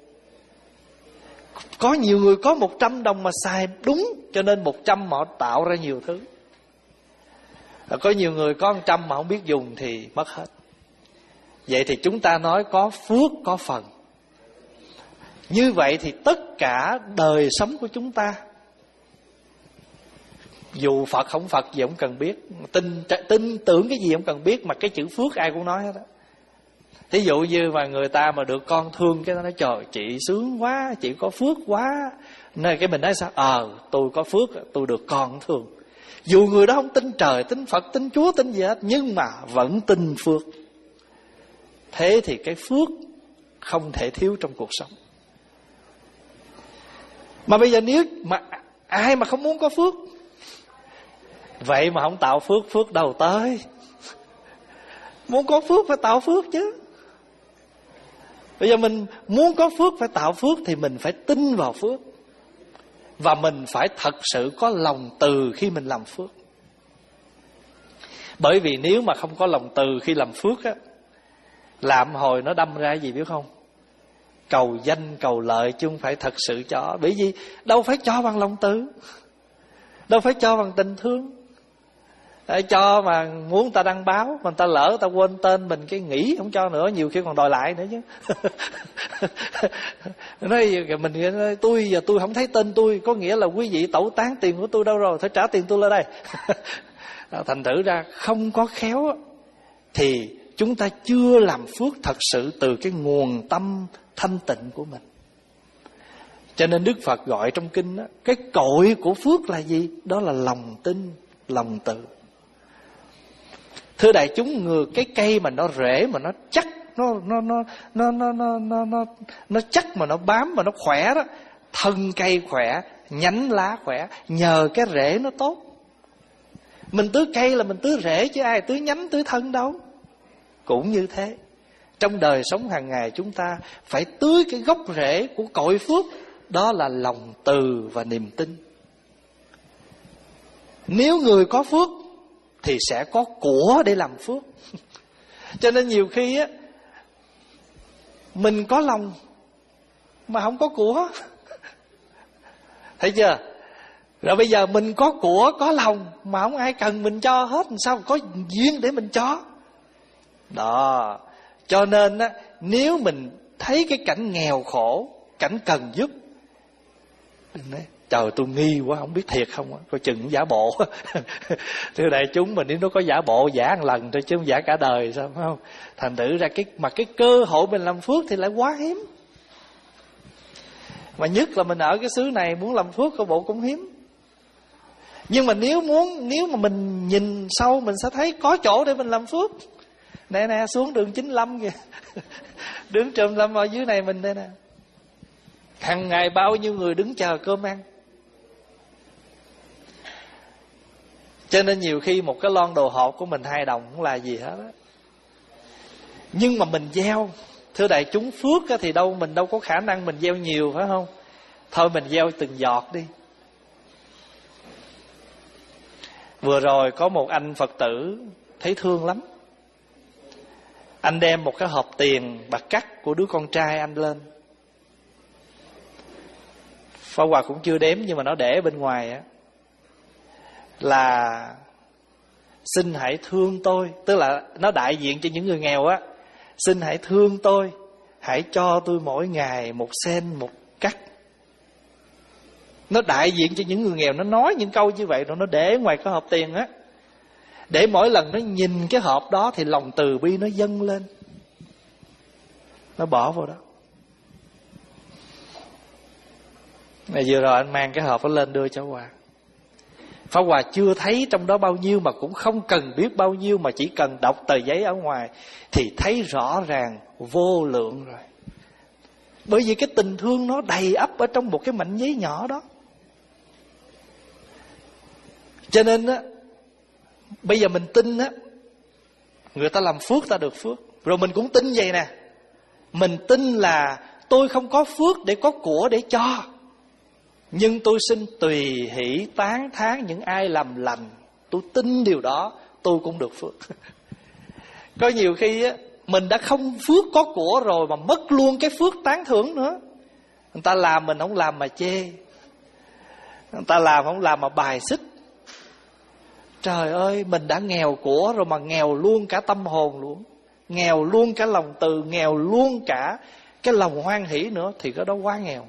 A: Có nhiều người có một trăm đồng mà xài đúng, cho nên một trăm họ tạo ra nhiều thứ. Có nhiều người có một trăm mà không biết dùng thì mất hết. Vậy thì chúng ta nói có phước có phần. Như vậy thì tất cả đời sống của chúng ta, dù Phật không Phật gì không cần biết, tin, tin tưởng cái gì không cần biết, mà cái chữ phước ai cũng nói hết á. Thí dụ như mà người ta mà được con thương, cái nó nói trời chị sướng quá, chị có phước quá. Nên cái mình nói sao? Ờ tôi có phước, tôi được con thương. Dù người đó không tin trời, tin Phật, tin Chúa, tin gì hết, nhưng mà vẫn tin phước. Thế thì cái phước không thể thiếu trong cuộc sống. Mà bây giờ nếu mà ai mà không muốn có phước, vậy mà không tạo phước, phước đâu tới. Muốn có phước phải tạo phước chứ. Bây giờ mình muốn có phước phải tạo phước, thì mình phải tin vào phước. Và mình phải thật sự có lòng từ khi mình làm phước. Bởi vì nếu mà không có lòng từ khi làm phước á, làm hồi nó đâm ra gì biết không? cầu danh cầu lợi chứ không phải thật sự cho. Bởi vì đâu phải cho bằng lòng từ, đâu phải cho bằng tình thương. Để cho mà muốn ta đăng báo, mà ta lỡ ta quên tên mình cái nghỉ không cho nữa, nhiều khi còn đòi lại nữa chứ. Nói mình nói, tôi giờ tôi không thấy tên tôi, có nghĩa là quý vị tẩu tán tiền của tôi đâu rồi, phải trả tiền tôi lên đây. Thành thử ra không có khéo thì chúng ta chưa làm phước thật sự từ cái nguồn tâm thanh tịnh của mình. Cho nên Đức Phật gọi trong kinh đó, cái cội của phước là gì? Đó là lòng tin, lòng từ. Thưa đại chúng, người cái cây mà nó rễ mà nó chắc, nó nó nó nó nó nó nó nó, nó chắc mà nó bám mà nó khỏe đó, thân cây khỏe, nhánh lá khỏe, nhờ cái rễ nó tốt. Mình tưới cây là mình tưới rễ chứ ai tưới nhánh tưới thân đâu. Cũng như thế, trong đời sống hàng ngày chúng ta phải tưới cái gốc rễ của cội phước, đó là lòng từ và niềm tin. Nếu người có phước thì sẽ có của để làm phước. Cho nên nhiều khi á, mình có lòng mà không có của. Thấy chưa? Rồi bây giờ mình có của, có lòng mà không ai cần mình cho hết, sao có duyên để mình cho. Đó. Cho nên á, nếu mình thấy cái cảnh nghèo khổ, cảnh cần giúp, nói, trời tôi nghi quá, không biết thiệt không, coi chừng giả bộ. Thưa đại chúng, mình nếu nó có giả bộ, giả một lần thôi chứ không giả cả đời sao, phải không? Thành thử ra cái mà cái cơ hội mình làm phước thì lại quá hiếm. Mà nhất là mình ở cái xứ này muốn làm phước coi bộ cũng hiếm. Nhưng mà nếu muốn, nếu mà mình nhìn sâu mình sẽ thấy có chỗ để mình làm phước. Nè nè, xuống đường chín lăm kìa. Đứng trùm lâm ở dưới này mình đây nè. Hằng ngày bao nhiêu người đứng chờ cơm ăn. Cho nên nhiều khi một cái lon đồ hộp của mình hai đồng không là gì hết á. Nhưng mà mình gieo, thưa đại chúng, phước thì đâu mình đâu có khả năng mình gieo nhiều, phải không? Thôi mình gieo từng giọt đi. Vừa rồi có một anh Phật tử thấy thương lắm. Anh đem một cái hộp tiền bạc cắt của đứa con trai anh lên. Pháp Hòa cũng chưa đếm nhưng mà nó để bên ngoài á, là xin hãy thương tôi. Tức là nó đại diện cho những người nghèo á. Xin hãy thương tôi, hãy cho tôi mỗi ngày một sen một cắt. Nó đại diện cho những người nghèo. Nó nói những câu như vậy rồi nó để ngoài cái hộp tiền á, để mỗi lần nó nhìn cái hộp đó thì lòng từ bi nó dâng lên, nó bỏ vào đó. Này vừa rồi anh mang cái hộp nó lên đưa cho Hòa. Pháp Hòa chưa thấy trong đó bao nhiêu, mà cũng không cần biết bao nhiêu, mà chỉ cần đọc tờ giấy ở ngoài thì thấy rõ ràng vô lượng rồi. Bởi vì cái tình thương nó đầy ắp ở trong một cái mảnh giấy nhỏ đó. Cho nên á, bây giờ mình tin á, người ta làm phước ta được phước. Rồi mình cũng tin vậy nè, mình tin là tôi không có phước để có của để cho, nhưng tôi xin tùy hỷ tán thán những ai làm lành. Tôi tin điều đó, tôi cũng được phước. Có nhiều khi á, mình đã không phước có của rồi mà mất luôn cái phước tán thưởng nữa. Người ta làm mình không làm mà chê, người ta làm không làm mà bài xích. Trời ơi, mình đã nghèo của rồi mà nghèo luôn cả tâm hồn luôn, nghèo luôn cả lòng từ, nghèo luôn cả cái lòng hoan hỷ nữa, thì cái đó quá nghèo.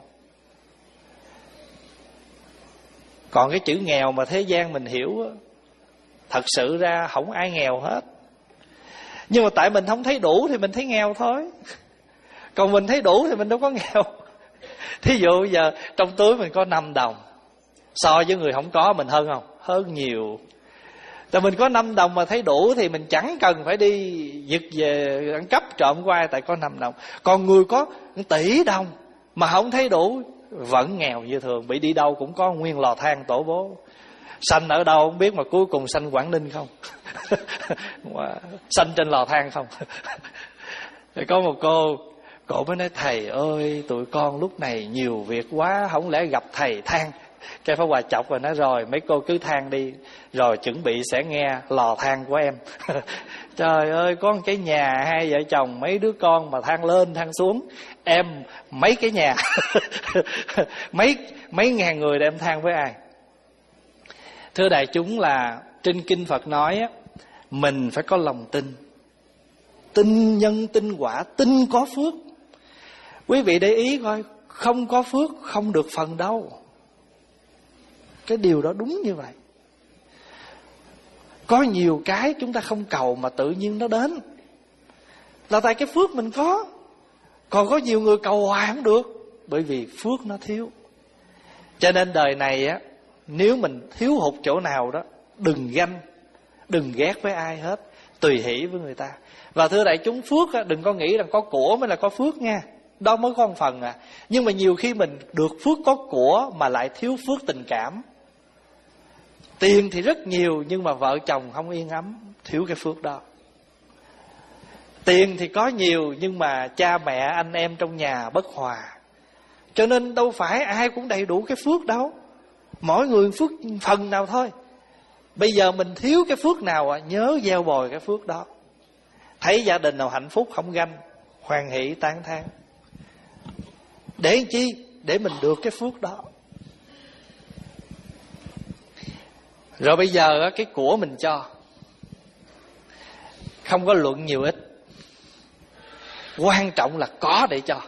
A: Còn cái chữ nghèo mà thế gian mình hiểu, thật sự ra không ai nghèo hết. Nhưng mà tại mình không thấy đủ thì mình thấy nghèo thôi. Còn mình thấy đủ thì mình đâu có nghèo. Thí dụ giờ trong túi mình có năm đồng, so với người không có mình hơn không? Hơn nhiều. Tại mình có năm đồng mà thấy đủ thì mình chẳng cần phải đi giật về ăn cắp trộm qua ai, tại có năm đồng. Còn người có tỷ đồng mà không thấy đủ vẫn nghèo như thường, bị đi đâu cũng có nguyên lò than tổ bố. Sanh ở đâu không biết mà cuối cùng sanh Quảng Ninh không. Sanh trên lò than không. Thì có một cô, cô mới nói thầy ơi, tụi con lúc này nhiều việc quá, không lẽ gặp thầy than. Cái Pháp Hòa chọc rồi nói rồi mấy cô cứ than đi, rồi chuẩn bị sẽ nghe lò than của em. Trời ơi, có một cái nhà hai vợ chồng mấy đứa con mà thang lên thang xuống, em mấy cái nhà mấy mấy ngàn người để em than với ai? Thưa đại chúng, là trên kinh Phật nói á, mình phải có lòng tin. Tin nhân tin quả, tin có phước. Quý vị để ý coi, không có phước không được phần đâu. Cái điều đó đúng như vậy. Có nhiều cái chúng ta không cầu mà tự nhiên nó đến, là tại cái phước mình có. Còn có nhiều người cầu hoài không được, bởi vì phước nó thiếu. Cho nên đời này á, nếu mình thiếu hụt chỗ nào đó, đừng ganh, đừng ghét với ai hết, tùy hỷ với người ta. Và thưa đại chúng, phước á, đừng có nghĩ rằng có của mới là có phước nha. Đó mới có một phần à. Nhưng mà nhiều khi mình được phước có của mà lại thiếu phước tình cảm. Tiền thì rất nhiều nhưng mà vợ chồng không yên ấm, thiếu cái phước đó. Tiền thì có nhiều nhưng mà cha mẹ anh em trong nhà bất hòa. Cho nên đâu phải ai cũng đầy đủ cái phước đâu, mỗi người phước phần nào thôi. Bây giờ mình thiếu cái phước nào à, nhớ gieo bồi cái phước đó. Thấy gia đình nào hạnh phúc không ganh, hoan hỷ tán thán. Để làm chi? Để mình được cái phước đó. Rồi bây giờ cái của mình cho, không có luận nhiều ít, quan trọng là có để cho.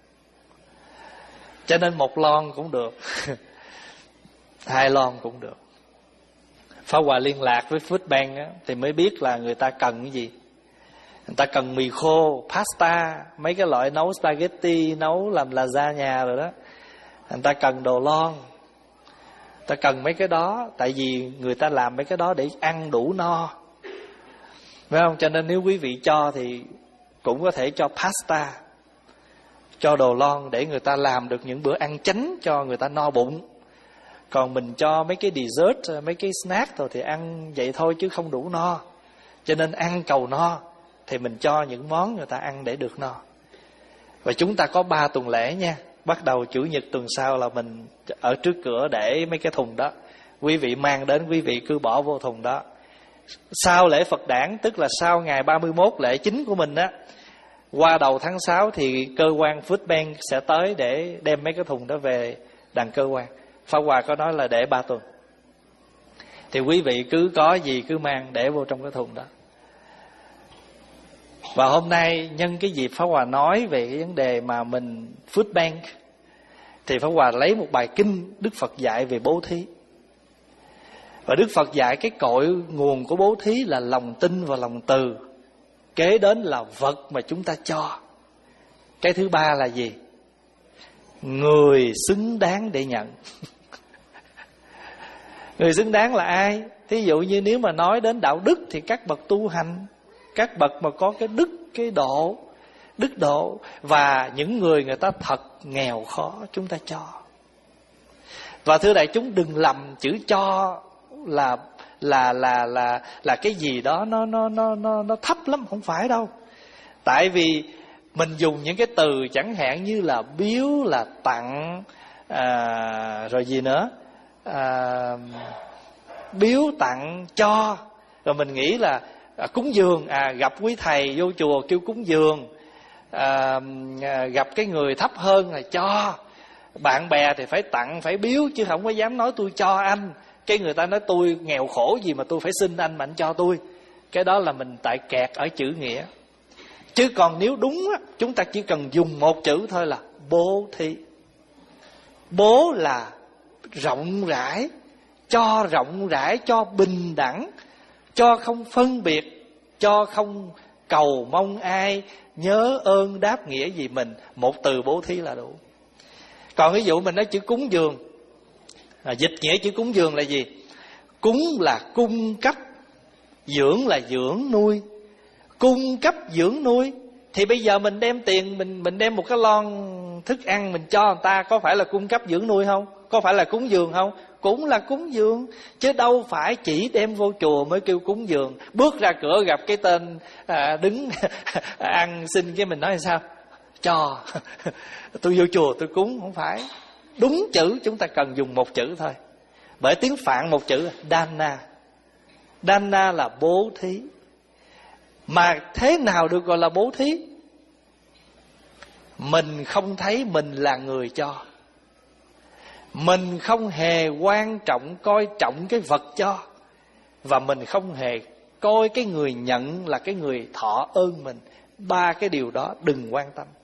A: Cho nên một lon cũng được hai lon cũng được. Pháp Hòa liên lạc với Foodbank á, thì mới biết là người ta cần cái gì. Người ta cần mì khô, pasta, mấy cái loại nấu spaghetti, nấu làm lasagna rồi đó. Người ta cần đồ lon, người ta cần mấy cái đó. Tại vì người ta làm mấy cái đó để ăn đủ no, phải không? Cho nên nếu quý vị cho thì cũng có thể cho pasta, cho đồ lon để người ta làm được những bữa ăn chánh cho người ta no bụng. Còn mình cho mấy cái dessert, mấy cái snack rồi thì ăn vậy thôi chứ không đủ no. Cho nên ăn cầu no thì mình cho những món người ta ăn để được no. Và chúng ta có ba tuần lễ nha. Bắt đầu chủ nhật tuần sau là mình ở trước cửa để mấy cái thùng đó. Quý vị mang đến, quý vị cứ bỏ vô thùng đó. Sau lễ Phật đản, tức là sau ngày ba mươi mốt lễ chính của mình á, qua đầu tháng sáu thì cơ quan Foodbank sẽ tới để đem mấy cái thùng đó về đàn cơ quan. Pháp Hòa có nói là để ba tuần. Thì quý vị cứ có gì cứ mang để vô trong cái thùng đó. Và hôm nay nhân cái dịp Pháp Hòa nói về cái vấn đề mà mình Foodbank, thì Pháp Hòa lấy một bài kinh Đức Phật dạy về bố thí. Và Đức Phật dạy cái cội nguồn của bố thí là lòng tin và lòng từ. Kế đến là vật mà chúng ta cho. Cái thứ ba là gì? Người xứng đáng để nhận. Người xứng đáng là ai? Thí dụ như nếu mà nói đến đạo đức thì các bậc tu hành, các bậc mà có cái đức, cái độ, đức độ. Và những người người ta thật nghèo khó chúng ta cho. Và thưa đại chúng, đừng lầm chữ cho là là là là là cái gì đó nó nó nó nó nó thấp lắm, không phải đâu. Tại vì mình dùng những cái từ chẳng hạn như là biếu, là tặng, à, rồi gì nữa, à, biếu tặng cho, rồi mình nghĩ là à, cúng dường, à, gặp quý thầy vô chùa kêu cúng dường, à, à, gặp cái người thấp hơn là cho, bạn bè thì phải tặng phải biếu, chứ không có dám nói tôi cho anh. Cái người ta nói tôi nghèo khổ gì mà tôi phải xin anh mà anh cho tôi. Cái đó là mình tại kẹt ở chữ nghĩa. Chứ còn nếu đúng á, chúng ta chỉ cần dùng một chữ thôi là bố thí. Bố là rộng rãi, cho rộng rãi, cho bình đẳng, cho không phân biệt, cho không cầu mong ai nhớ ơn đáp nghĩa gì mình. Một từ bố thí là đủ. Còn ví dụ mình nói chữ cúng dường, à, dịch nghĩa chữ cúng dường là gì? Cúng là cung cấp, dưỡng là dưỡng nuôi. Cung cấp dưỡng nuôi thì bây giờ mình đem tiền, mình mình đem một cái lon thức ăn mình cho người ta, có phải là cung cấp dưỡng nuôi không? Có phải là cúng dường không? Cũng là cúng dường. Chứ đâu phải chỉ đem vô chùa mới kêu cúng dường. Bước ra cửa gặp cái tên à, đứng ăn xin cái mình nói sao? Cho tôi vô chùa tôi cúng, không phải. Đúng chữ chúng ta cần dùng một chữ thôi. Bởi tiếng Phạn một chữ Dana. Dana là bố thí. Mà thế nào được gọi là bố thí? Mình không thấy mình là người cho, mình không hề quan trọng coi trọng cái vật cho, và mình không hề coi cái người nhận là cái người thọ ơn mình. Ba cái điều đó đừng quan tâm.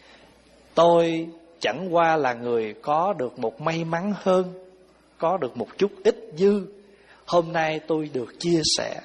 A: Tôi chẳng qua là người có được một may mắn hơn, có được một chút ít dư. Hôm nay tôi được chia sẻ,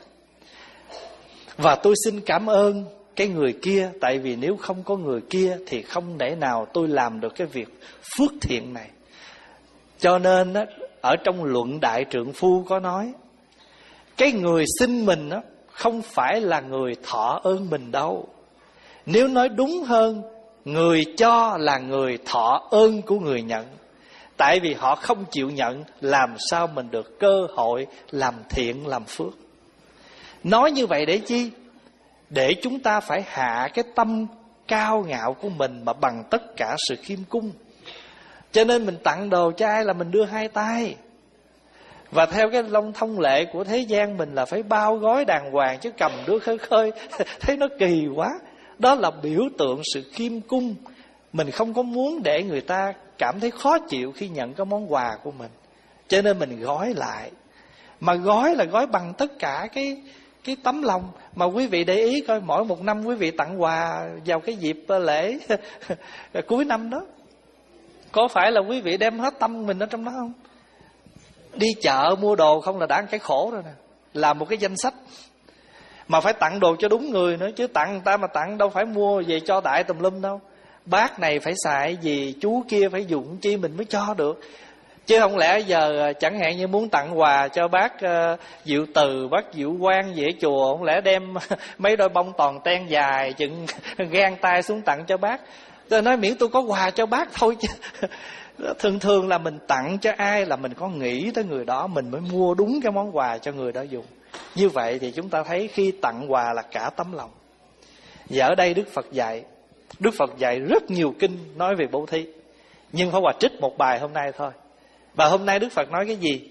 A: và tôi xin cảm ơn cái người kia. Tại vì nếu không có người kia thì không thể nào tôi làm được cái việc phước thiện này. Cho nên ở trong luận Đại Trượng Phu có nói, cái người xin mình không phải là người thọ ơn mình đâu. Nếu nói đúng hơn, người cho là người thọ ơn của người nhận. Tại vì họ không chịu nhận, làm sao mình được cơ hội làm thiện làm phước. Nói như vậy để chi? Để chúng ta phải hạ cái tâm cao ngạo của mình mà bằng tất cả sự khiêm cung. Cho nên mình tặng đồ cho ai là mình đưa hai tay. Và theo cái long thông lệ của thế gian mình là phải bao gói đàng hoàng, chứ cầm đứa khơi khơi thấy nó kỳ quá. Đó là biểu tượng sự khiêm cung. Mình không có muốn để người ta cảm thấy khó chịu khi nhận cái món quà của mình, cho nên mình gói lại. Mà gói là gói bằng tất cả cái cái tấm lòng. Mà quý vị để ý coi, mỗi một năm quý vị tặng quà vào cái dịp lễ cuối năm đó, có phải là quý vị đem hết tâm mình ở trong đó không? Đi chợ mua đồ không là đã cái khổ rồi nè. Làm một cái danh sách, mà phải tặng đồ cho đúng người nữa. Chứ tặng người ta mà tặng đâu phải mua về cho đại tùm lum đâu. Bác này phải xài gì, chú kia phải dùng chi mình mới cho được. Chứ không lẽ giờ chẳng hạn như muốn tặng quà cho bác uh, Diệu Từ, bác Diệu Quang về chùa, không lẽ đem mấy đôi bông toàn ten dài chừng gan tay xuống tặng cho bác. Tôi nói miễn tôi có quà cho bác thôi chứ. Thường thường là mình tặng cho ai là mình có nghĩ tới người đó, mình mới mua đúng cái món quà cho người đó dùng. Như vậy thì chúng ta thấy khi tặng quà là cả tấm lòng. Và ở đây Đức Phật dạy, Đức Phật dạy rất nhiều kinh nói về bố thí, nhưng Pháp Hòa trích một bài hôm nay thôi. Và hôm nay Đức Phật nói cái gì?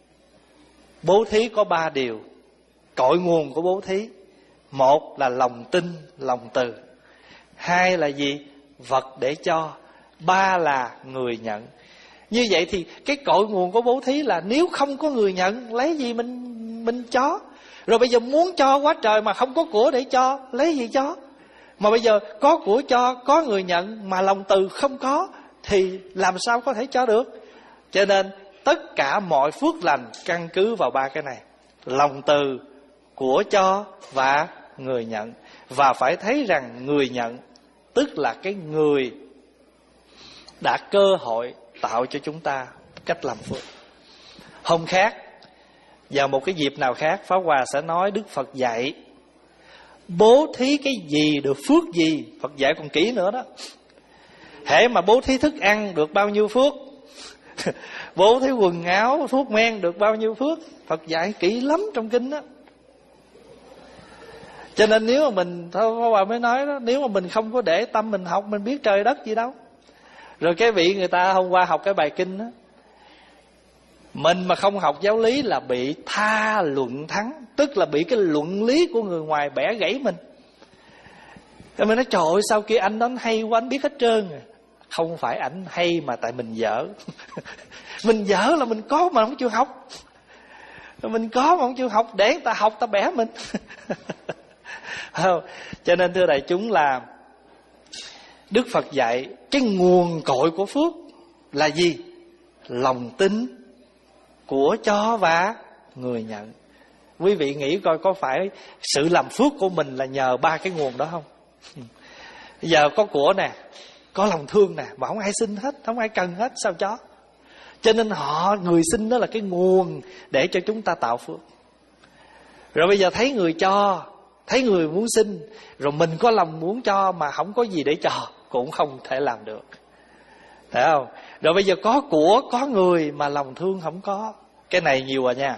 A: Bố thí có ba điều. Cội nguồn của bố thí, một là lòng tin, lòng từ. Hai là gì? Vật để cho. Ba là người nhận. Như vậy thì cái cội nguồn của bố thí là nếu không có người nhận, lấy gì mình mình cho. Rồi bây giờ muốn cho quá trời mà không có của để cho, lấy gì cho. Mà bây giờ có của cho, có người nhận mà lòng từ không có, thì làm sao có thể cho được. Cho nên tất cả mọi phước lành căn cứ vào ba cái này: lòng từ, của cho và người nhận. Và phải thấy rằng người nhận tức là cái người đã cơ hội tạo cho chúng ta cách làm phước. Hôm khác, vào một cái dịp nào khác, Pháp Hòa sẽ nói Đức Phật dạy bố thí cái gì được phước gì. Phật dạy còn kỹ nữa đó. Hễ mà bố thí thức ăn được bao nhiêu phước, bố thí quần áo, thuốc men được bao nhiêu phước. Phật dạy kỹ lắm trong kinh đó. Cho nên nếu mà mình, thôi Pháp Hòa mới nói đó, nếu mà mình không có để tâm mình học, mình biết trời đất gì đâu. Rồi cái vị người ta hôm qua học cái bài kinh đó, mình mà không học giáo lý là bị tha luận thắng, tức là bị cái luận lý của người ngoài bẻ gãy mình. Rồi mình nói trời ơi, sao kia anh đó anh hay quá, anh biết hết trơn rồi. Không phải ảnh hay mà tại mình dở. Mình dở là mình có mà không chịu học. Mình có mà không chịu học, để người ta học ta bẻ mình. Cho nên thưa đại chúng là Đức Phật dạy cái nguồn cội của phước là gì? Lòng tin, của cho và người nhận. Quý vị nghĩ coi có phải sự làm phước của mình là nhờ ba cái nguồn đó không? Giờ có của nè, có lòng thương nè, mà không ai xin hết, không ai cần hết, sao cho? Cho nên họ, người xin đó là cái nguồn để cho chúng ta tạo phước. Rồi bây giờ thấy người cho, thấy người muốn xin, rồi mình có lòng muốn cho mà không có gì để cho, cũng không thể làm được. Thấy không? Rồi bây giờ có của, có người mà lòng thương không có. Cái này nhiều rồi nha.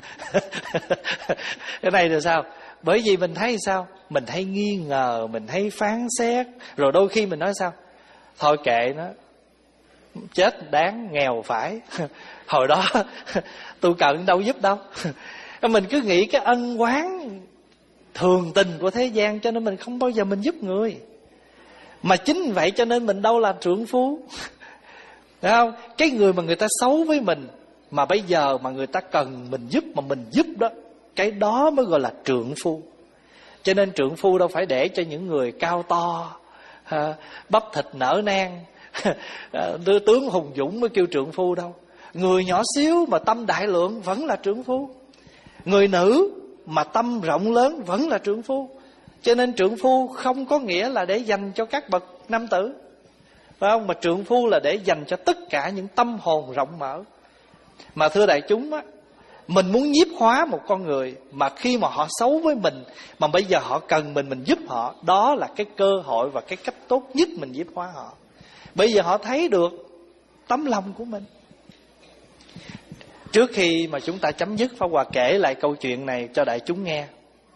A: Cái này là sao? Bởi vì mình thấy sao? Mình thấy nghi ngờ, mình thấy phán xét. Rồi đôi khi mình nói sao? Thôi kệ nó, chết đáng, nghèo phải. Hồi đó tôi cần đâu giúp đâu. Mình cứ nghĩ cái ân oán thường tình của thế gian, cho nên mình không bao giờ mình giúp người. Mà chính vậy cho nên mình đâu là trượng phu. Thấy không? Cái người mà người ta xấu với mình, mà bây giờ mà người ta cần mình giúp mà mình giúp đó, cái đó mới gọi là trượng phu. Cho nên trượng phu đâu phải để cho những người cao to, bắp thịt nở nang, đưa tướng hùng dũng mới kêu trượng phu đâu. Người nhỏ xíu mà tâm đại lượng vẫn là trượng phu. Người nữ mà tâm rộng lớn vẫn là trượng phu. Cho nên trượng phu không có nghĩa là để dành cho các bậc nam tử, phải không? Mà trượng phu là để dành cho tất cả những tâm hồn rộng mở. Mà thưa đại chúng á, mình muốn nhiếp hóa một con người mà khi mà họ xấu với mình, mà bây giờ họ cần mình, mình giúp họ, đó là cái cơ hội và cái cách tốt nhất mình nhiếp hóa họ. Bây giờ họ thấy được tấm lòng của mình. Trước khi mà chúng ta chấm dứt, Pháp Hòa kể lại câu chuyện này cho đại chúng nghe.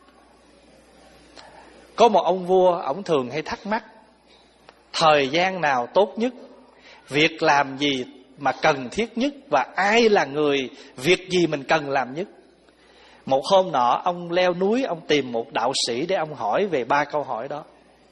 A: Có một ông vua, ông thường hay thắc mắc thời gian nào tốt nhất, việc làm gì mà cần thiết nhất, và ai là người, việc gì mình cần làm nhất. Một hôm nọ ông leo núi, ông tìm một đạo sĩ để ông hỏi về ba câu hỏi đó.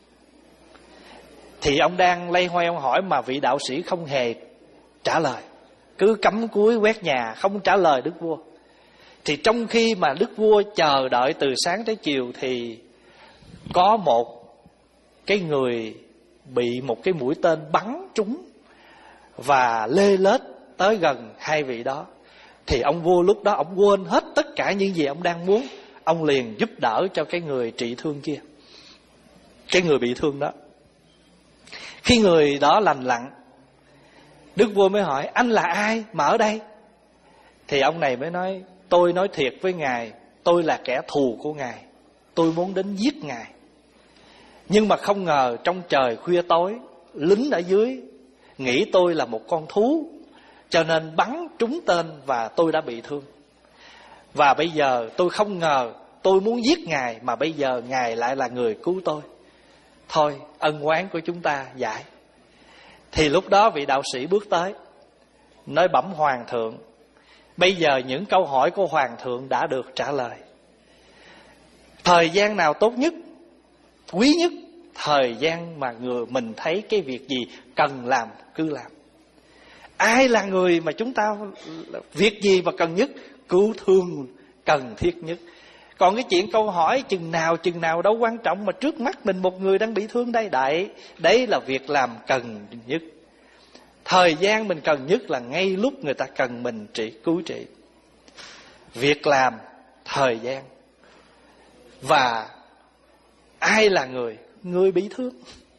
A: Thì ông đang lay hoay ông hỏi mà vị đạo sĩ không hề trả lời, cứ cắm cúi quét nhà không trả lời đức vua. Thì trong khi mà đức vua chờ đợi từ sáng tới chiều, thì có một cái người bị một cái mũi tên bắn trúng và lê lết tới gần hai vị đó. Thì ông vua lúc đó ông quên hết tất cả những gì ông đang muốn, ông liền giúp đỡ cho cái người trị thương kia, cái người bị thương đó. Khi người đó lành lặn, đức vua mới hỏi: anh là ai mà ở đây? Thì ông này mới nói: tôi nói thiệt với ngài, tôi là kẻ thù của ngài, tôi muốn đến giết ngài. Nhưng mà không ngờ trong trời khuya tối, lính ở dưới nghĩ tôi là một con thú, cho nên bắn trúng tên và tôi đã bị thương. Và bây giờ tôi không ngờ tôi muốn giết ngài, mà bây giờ ngài lại là người cứu tôi. Thôi ân oán của chúng ta giải. Thì lúc đó vị đạo sĩ bước tới nói: bẩm hoàng thượng, bây giờ những câu hỏi của hoàng thượng đã được trả lời. Thời gian nào tốt nhất, quý nhất? Thời gian mà người mình thấy cái việc gì cần làm cứ làm. Ai là người mà chúng ta, việc gì mà cần nhất? Cứu thương cần thiết nhất. Còn cái chuyện câu hỏi chừng nào chừng nào đâu quan trọng, mà trước mắt mình một người đang bị thương đây. Đấy, đấy là việc làm cần nhất. Thời gian mình cần nhất là ngay lúc người ta cần mình trị, cứu trị. Việc làm, thời gian. Và ai là người? Người bị thương.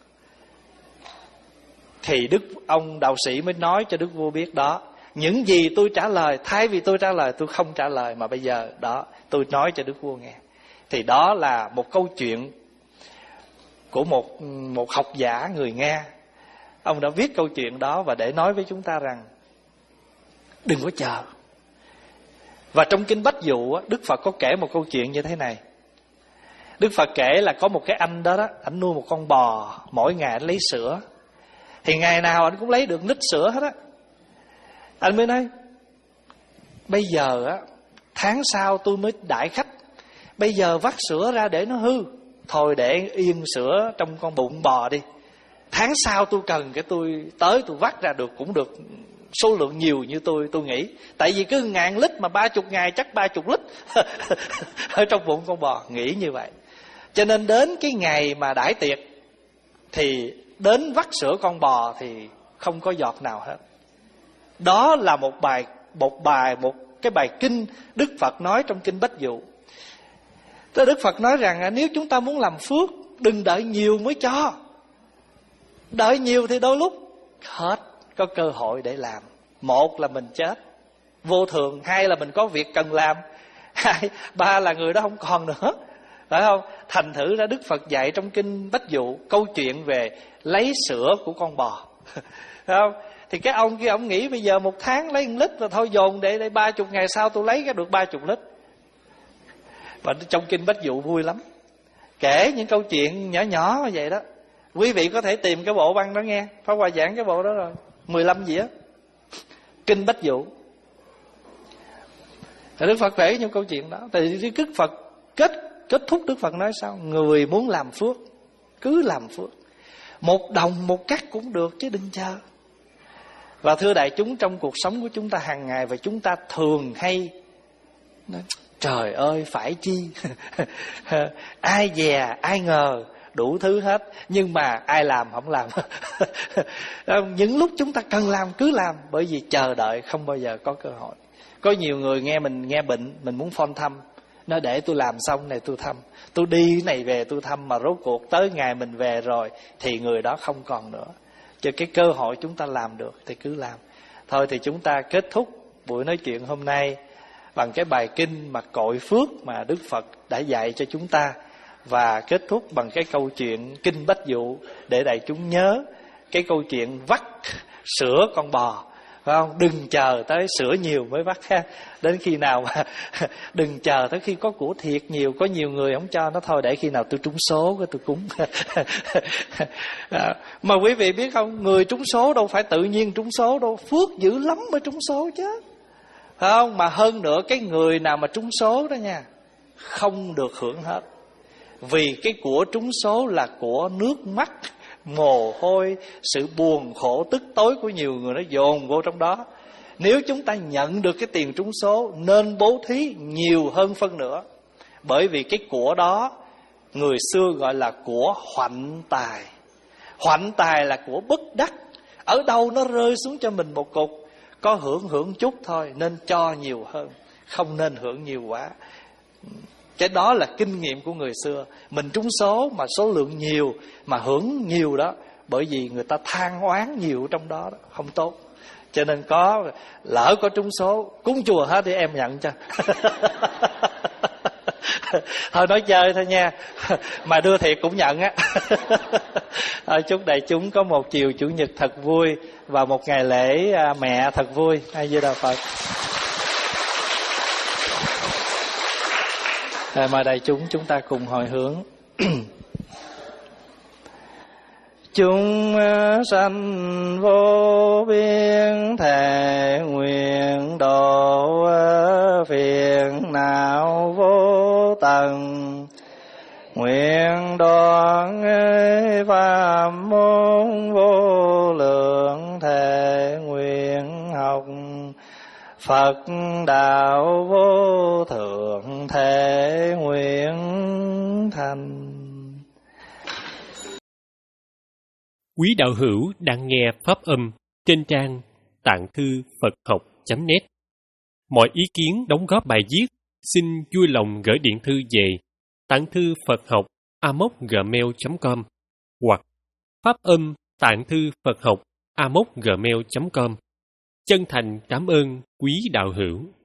A: Thì đức ông đạo sĩ mới nói cho đức vua biết đó, những gì tôi trả lời, thay vì tôi trả lời tôi không trả lời, mà bây giờ đó tôi nói cho đức vua nghe. Thì đó là một câu chuyện của một, một học giả người Nga. Ông đã viết câu chuyện đó và để nói với chúng ta rằng đừng có chờ. Và trong Kinh Bách Dụ, Đức Phật có kể một câu chuyện như thế này. Đức Phật kể là có một cái anh đó đó, anh nuôi một con bò, mỗi ngày anh lấy sữa. Thì ngày nào anh cũng lấy được lít sữa hết á. Anh mới nói: bây giờ á, tháng sau tôi mới đãi khách, bây giờ vắt sữa ra để nó hư, thôi để yên sữa trong con bụng bò đi. Tháng sau tôi cần cái tôi tới tôi vắt ra được, cũng được số lượng nhiều như tôi tôi nghĩ. Tại vì cứ ngàn lít mà ba chục ngày chắc ba chục lít ở trong bụng con bò, nghĩ như vậy. Cho nên đến cái ngày mà đãi tiệc thì đến vắt sữa con bò thì không có giọt nào hết. Đó là một bài một bài một cái bài kinh Đức Phật nói trong Kinh Bách Dụ. Thế Đức Phật nói rằng nếu chúng ta muốn làm phước, đừng đợi nhiều mới cho. Đợi nhiều thì đôi lúc hết có cơ hội để làm. Một là mình chết vô thường, hai là mình có việc cần làm, hai ba là người đó không còn nữa, phải không? Thành thử ra Đức Phật dạy trong Kinh Bách Dụ câu chuyện về lấy sữa của con bò. Phải không? Thì cái ông kia ông nghĩ bây giờ một tháng lấy một lít rồi thôi dồn để để ba chục ngày sau tôi lấy cái được ba chục lít. Và trong Kinh Bách Dụ vui lắm, kể những câu chuyện nhỏ nhỏ như vậy đó. Quý vị có thể tìm cái bộ băng đó nghe, Pháp Hòa giảng cái bộ đó rồi, mười lăm gì á, Kinh Bách Dụ. Thì Đức Phật kể những câu chuyện đó. Thì Đức Phật kết kết thúc Đức Phật nói sao? Người muốn làm phước cứ làm phước, một đồng một cắt cũng được chứ đừng chờ. Và thưa đại chúng, trong cuộc sống của chúng ta hàng ngày, và chúng ta thường hay nói, trời ơi phải chi ai dè ai ngờ, đủ thứ hết, nhưng mà ai làm không làm. Những lúc chúng ta cần làm cứ làm, bởi vì chờ đợi không bao giờ có cơ hội. Có nhiều người nghe mình nghe bệnh, mình muốn phone thăm, nó để tôi làm xong này tôi thăm, tôi đi này về tôi thăm, mà rốt cuộc tới ngày mình về rồi thì người đó không còn nữa. Cho cái cơ hội chúng ta làm được thì cứ làm. Thôi thì chúng ta kết thúc buổi nói chuyện hôm nay bằng cái bài kinh mà cội phước mà Đức Phật đã dạy cho chúng ta, và kết thúc bằng cái câu chuyện kinh Bách Dụ để đại chúng nhớ cái câu chuyện vắt sữa con bò, phải không? Đừng chờ tới sữa nhiều mới vắt ha. Đến khi nào mà đừng chờ tới khi có của thiệt nhiều. Có nhiều người không cho nó, thôi để khi nào tôi trúng số cái tôi cúng. Mà quý vị biết không, người trúng số đâu phải tự nhiên trúng số đâu, phước dữ lắm mới trúng số chứ, phải không? Mà hơn nữa, cái người nào mà trúng số đó nha, không được hưởng hết. Vì cái của trúng số là của nước mắt, mồ hôi, sự buồn khổ tức tối của nhiều người nó dồn vô trong đó. Nếu chúng ta nhận được cái tiền trúng số, nên bố thí nhiều hơn phân nữa. Bởi vì cái của đó người xưa gọi là của hoạnh tài. Hoạnh tài là của bất đắc, ở đâu nó rơi xuống cho mình một cục, có hưởng hưởng chút thôi, nên cho nhiều hơn, không nên hưởng nhiều quá. Cái đó là kinh nghiệm của người xưa. Mình trúng số mà số lượng nhiều mà hưởng nhiều đó, bởi vì người ta than oán nhiều trong đó, đó không tốt. Cho nên có lỡ có trúng số, cúng chùa hết đi em nhận cho. Thôi nói chơi thôi nha, mà đưa thiệt cũng nhận á. Thôi chúc đại chúng có một chiều chủ nhật thật vui và một ngày lễ mẹ thật vui. A Di Đà Phật. À, mời đại chúng chúng ta cùng hồi hướng. Chúng sanh vô biên thệ nguyện độ phiền não vô tận, nguyện đoạn pháp môn vô lượng thệ nguyện học Phật đạo vô thượng thể nguyện thành.
B: Quý đạo hữu đang nghe pháp âm trên trang tạng thư Phật học chấm net. Mọi ý kiến đóng góp bài viết xin vui lòng gửi điện thư về tạng thư Phật học a m o c gmail chấm com hoặc pháp âm tạng thư Phật học a m o c gmail chấm com. Chân thành cảm ơn quý đạo hữu.